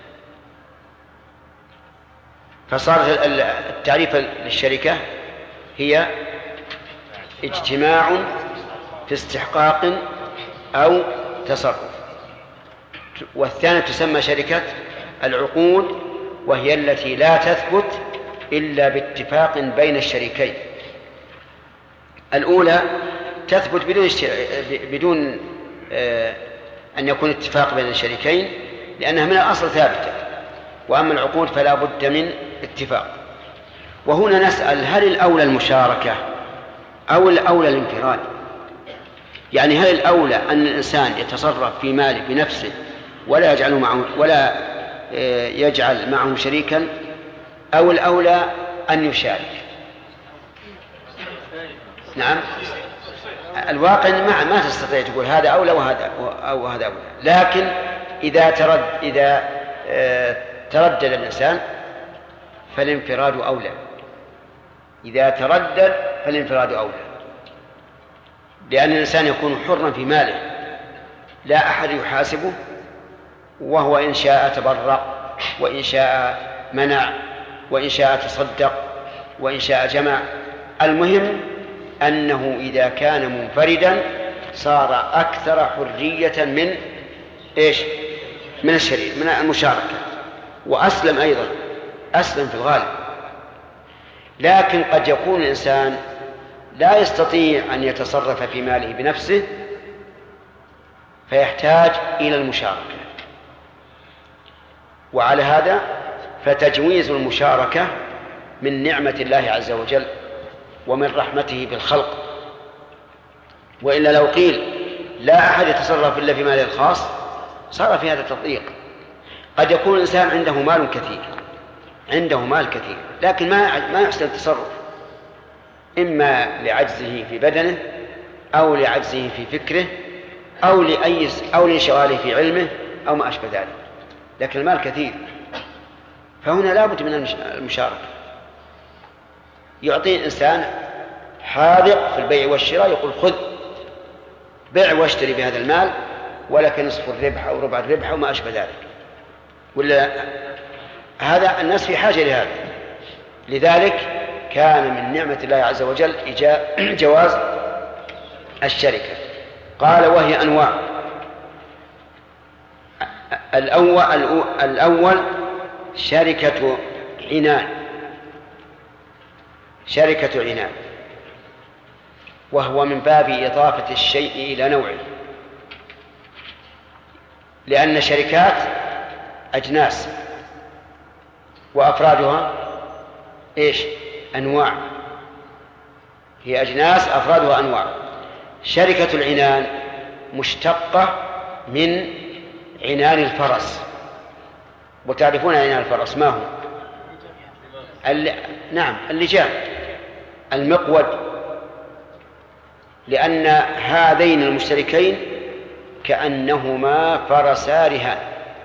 [SPEAKER 2] فصار التعريف للشركة هي اجتماع في استحقاق أو تصرف، والثانية تسمى شركة العقود، وهي التي لا تثبت إلا باتفاق بين الشريكين. الأولى تثبت بدون أن يكون اتفاق بين الشريكين، لأنها من الأصل ثابتة، وأما العقود فلا بد من اتفاق. وهنا نسأل: هل الأولى المشاركة أو الأولى الانفراد؟ يعني هل الأولى أن الإنسان يتصرف في ماله بنفسه ولا يجعل معه شريكا، أو الأولى أن يشارك؟ نعم، الواقع ما تستطيع تقول هذا أولى وهذا أولى، لكن إذا تردد الإنسان فالانفراد أولى. إذا تردد فالانفراد أولى، لأن الإنسان يكون حرا في ماله، لا أحد يحاسبه، وهو إن شاء تبرع، وإن شاء منع، وإن شاء تصدق، وإن شاء جمع. المهم أنه إذا كان منفردا صار أكثر حرية من إيش؟ من الشريك، من المشاركة، وأسلم أيضا، أسلم في الغالب. لكن قد يكون الإنسان لا يستطيع أن يتصرف في ماله بنفسه، فيحتاج إلى المشاركة، وعلى هذا فتجويز المشاركة من نعمة الله عز وجل ومن رحمته بالخلق. وإلا لو قيل لا أحد يتصرف إلا في ماله الخاص صار في هذا تضييق. قد يكون الإنسان عنده مال كثير، لكن ما يحسن التصرف، إما لعجزه في بدنه، أو لعجزه في فكره، أو لانشغاله في علمه، أو ما أشبه ذلك، لكن المال كثير، فهنا لا بد من المشاركة. يعطي إنسان حاذق في البيع والشراء، يقول: خذ بيع واشتري بهذا المال، ولك نصف الربح أو ربع الربح وما أشبه ذلك. ولا هذا الناس في حاجة لهذا. لذلك كان من نعمة الله عز وجل جواز الشركة. قال وهي أنواع. الأول شركة عنان، شركة عنان، وهو من باب إضافة الشيء إلى نوعه، لأن الشركات أجناس وأفرادها إيش؟ أنواع، هي أجناس أفرادها أنواع. شركة العنان مشتقة من عنان الفرس، وتعرفون عنان الفرس ما هو؟ نعم اللجام، المقود، لأن هذين المشتركين كأنهما فرسا رهان،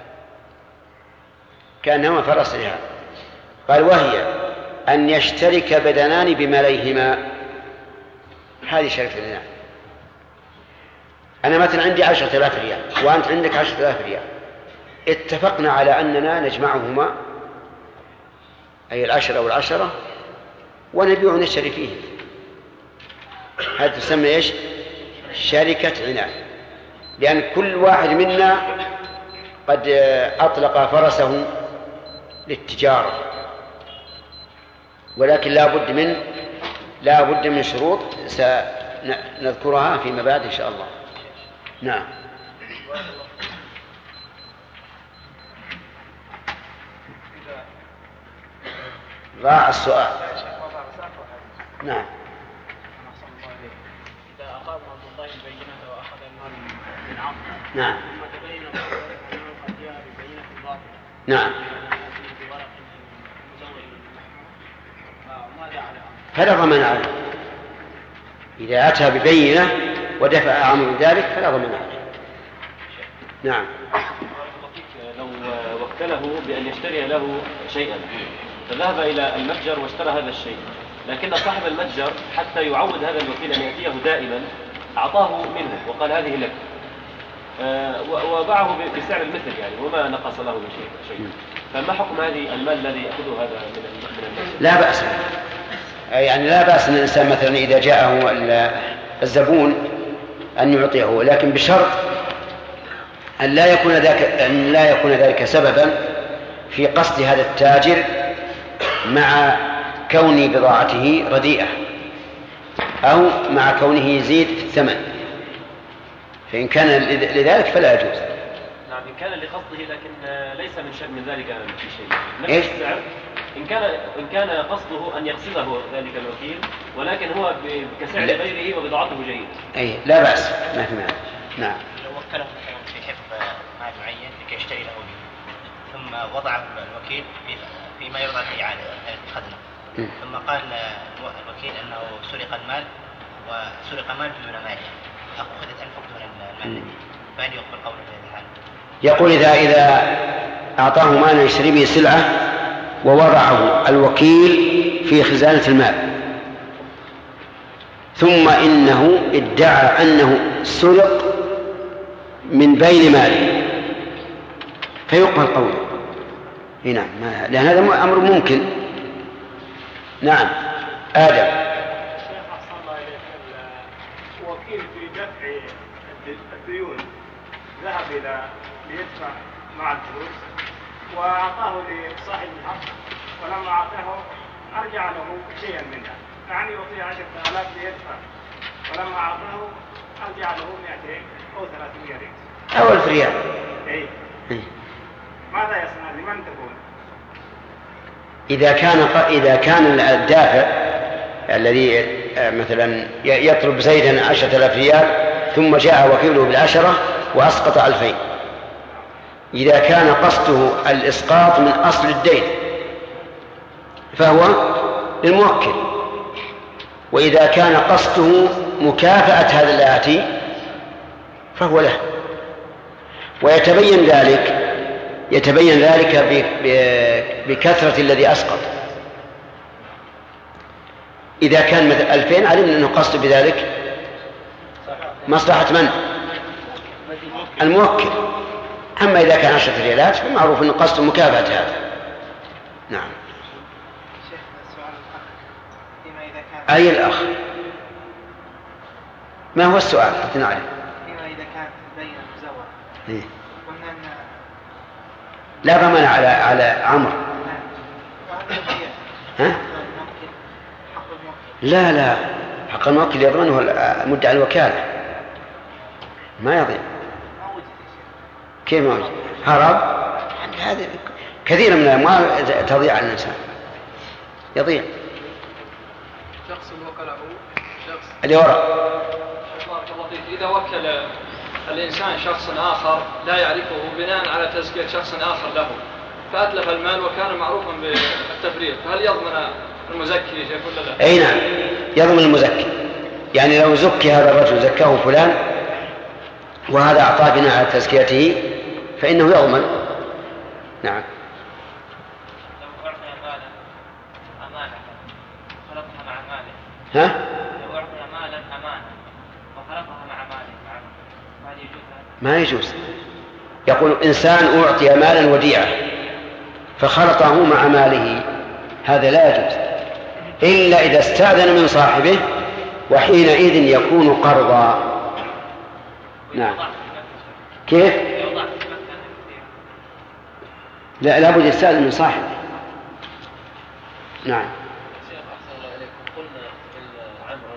[SPEAKER 2] كأنهما فرس رهان. قال وهي أن يشترك بدنان بماليهما، هذه شركة العنان. أنا مثلا عندي 10,000 ريال وأنت عندك 10,000 ريال، اتفقنا على أننا نجمعهما، أي 10 و10، ونبيع ونشتري فيه. هذا تسمى إيش؟ شركة عنان، لأن كل واحد منا قد أطلق فرسه للتجارة، ولكن لا بد من شروط سنذكرها فيما بعد إن شاء الله. نعم. ضاع السؤال. نعم.
[SPEAKER 8] إذا أقام عبد الله البينة وأخذ المال من عمرو،
[SPEAKER 2] نعم.
[SPEAKER 8] ثم تبين أنه قد جاء ببينة باطلة،
[SPEAKER 2] نعم.
[SPEAKER 8] بورق مزور ماذا على
[SPEAKER 2] فلا ضمان عليه. إذا أتى ببينة ودفع عمرو ذلك فلا ضمان عليه. نعم.
[SPEAKER 7] لو وكله بأن يشتري له شيئا، فذهب إلى المتجر واشترى هذا الشيء، لكن صاحب المتجر حتى يعود هذا الوكيل أن يأتيه دائما أعطاه منه وقال هذه لك، وباعه بسعر المثل يعني وما نقص له من شيء، فما حكم هذه المال الذي يأخذه هذا من المتجر؟
[SPEAKER 2] لا بأس، يعني لا بأس أن الإنسان مثلا إذا جاءه الزبون أن يعطيه، لكن بشرط أن لا يكون ذلك سببا في قصد هذا التاجر مع كون بضاعته رديئة أو مع كونه يزيد في الثمن، فإن كان لذلك فلا يجوز.
[SPEAKER 7] نعم، إن كان لقصده لكن ليس من ذلك في شيء.
[SPEAKER 2] إيش؟
[SPEAKER 7] إن كان قصده أن يقصده ذلك الوكيل ولكن هو كسعر غيره وبضاعته جيد.
[SPEAKER 2] أي لا بأس، ما في معنى. نعم.
[SPEAKER 10] لو وكله في حفظ مال معين لكي يشتري له به، ثم وضع الوكيل فيما يرضى الإعادة الخزنة، ثم قال الوكيل أنه سرق المال وسرق مال دون مال، أخذت أنفق دون المال، فهل يقبل قوله في هذه الحال؟
[SPEAKER 2] يقول إذا أعطاه مالا يشتري به سلعة ووضعه الوكيل في خزانة المال ثم إنه ادعى أنه سرق من بين ماله، فيقبل قوله. نعم، لأن هذا أمر ممكن. نعم. آدم.
[SPEAKER 12] وكيل في دفع الديون ذهب ليدفع مع الفلوس وأعطاه لصاحب الحق، ولما أعطاه أرجع له شيئا منها، يعني يعطيه 10,000 ليدفع، ولما أعطاه أرجع له 200 أو 300 ريال
[SPEAKER 2] أو 1000 ريال.
[SPEAKER 12] ماذا يصنع؟ لمن تكون؟
[SPEAKER 2] إذا كان الدافع الذي مثلا يطلب زيدا 10,000 ريال ثم جاء وكيله ب10 وأسقط 2000، إذا كان قصده الإسقاط من أصل الدين فهو للموكل، وإذا كان قصده مكافأة هذا الآتي فهو له. ويتبين ذلك بكثرة الذي أسقط. إذا كان مثل 2000 علمنا أنه قصد بذلك مصلحة من؟ الموكل. أما إذا كان 10 ريالات فمعروف أنه قصد مكافأة هذا. نعم. أي الأخ؟ ما هو السؤال؟ حتى نعرف.
[SPEAKER 15] بين المزور
[SPEAKER 2] إيه؟
[SPEAKER 15] قلنا ان
[SPEAKER 2] لا ضمان على عمرو. ها؟ لا حق الموكل يضمنه مدعي الوكالة، ما يضيع. كيف ما وجد؟ هرب. هذا كثير من الأموال تضيع على الإنسان، يضيع.
[SPEAKER 11] شخص وكله شخص
[SPEAKER 2] اللي وراء.
[SPEAKER 11] بارك الله فيك. إذا وكل الإنسان شخص آخر لا يعرفه بناء على تزكية شخص آخر له فأتلف المال وكان معروفا بالتفريط، فهل يضمن المزكي يا شيخ ولا لا؟
[SPEAKER 2] أي نعم يضمن المزكي. يعني لو زكي هذا الرجل زكاه فلان وهذا أعطاه بناء على تزكيته فإنه يضمن. نعم.
[SPEAKER 8] لو أعطي مالا أمانة وخلطها مع ماله.
[SPEAKER 2] ها؟
[SPEAKER 8] لو أعطي مالا أمانة وخلطها مع ماله هل يجوز؟
[SPEAKER 2] ما يجوز. يقول إنسان أعطي مالا وديعة فخلطه مع ماله، هذا لا يجوز إلا إذا استأذن من صاحبه وحينئذ يكون قرضا. نعم. كيف؟ لا بد يستأذن من صاحبه. نعم.
[SPEAKER 16] شيخ أحسن الله إليكم، قلنا إن عمرا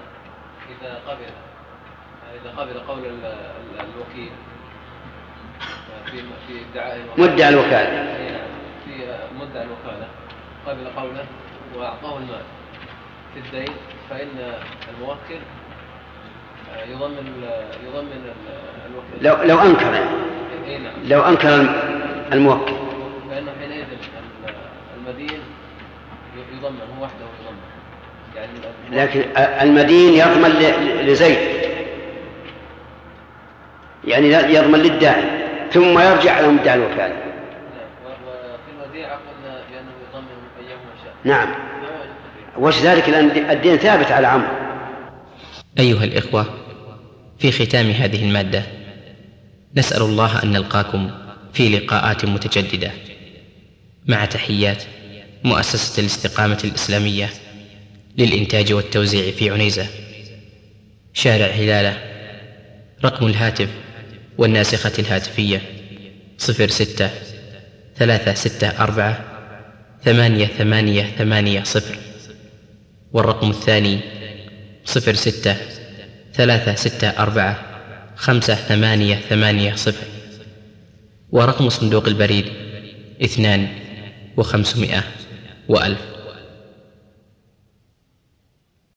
[SPEAKER 16] إذا قبل قول الوكيل في ادعاء
[SPEAKER 2] مدعي الوكالة،
[SPEAKER 16] في مدعي الوكالة قبل قوله وأعطاه المال في الدين، فإن الموكل يضمن الوكيل
[SPEAKER 2] لو أنكر يعني. لو أنكر الموكل
[SPEAKER 16] فإنه حينئذ المدين يضمن هو وحده يضمن يعني.
[SPEAKER 2] لكن المدين يضمن لزيد، يعني يضمن للدائن ثم يرجع على مدعي الوكالة.
[SPEAKER 16] وفي الوديعة قلنا بأنه يضمن أيام وشاء.
[SPEAKER 2] نعم. وش ذلك؟ لأن الدين ثابت على عمرو.
[SPEAKER 1] أيها الإخوة، في ختام هذه المادة نسأل الله أن نلقاكم في لقاءات متجددة، مع تحيات مؤسسة الاستقامة الإسلامية للإنتاج والتوزيع في عنيزة، شارع هلالة. رقم الهاتف والناسخة الهاتفية 06-364-8880، والرقم الثاني 06-364-5880، ورقم صندوق البريد 2500 و1000.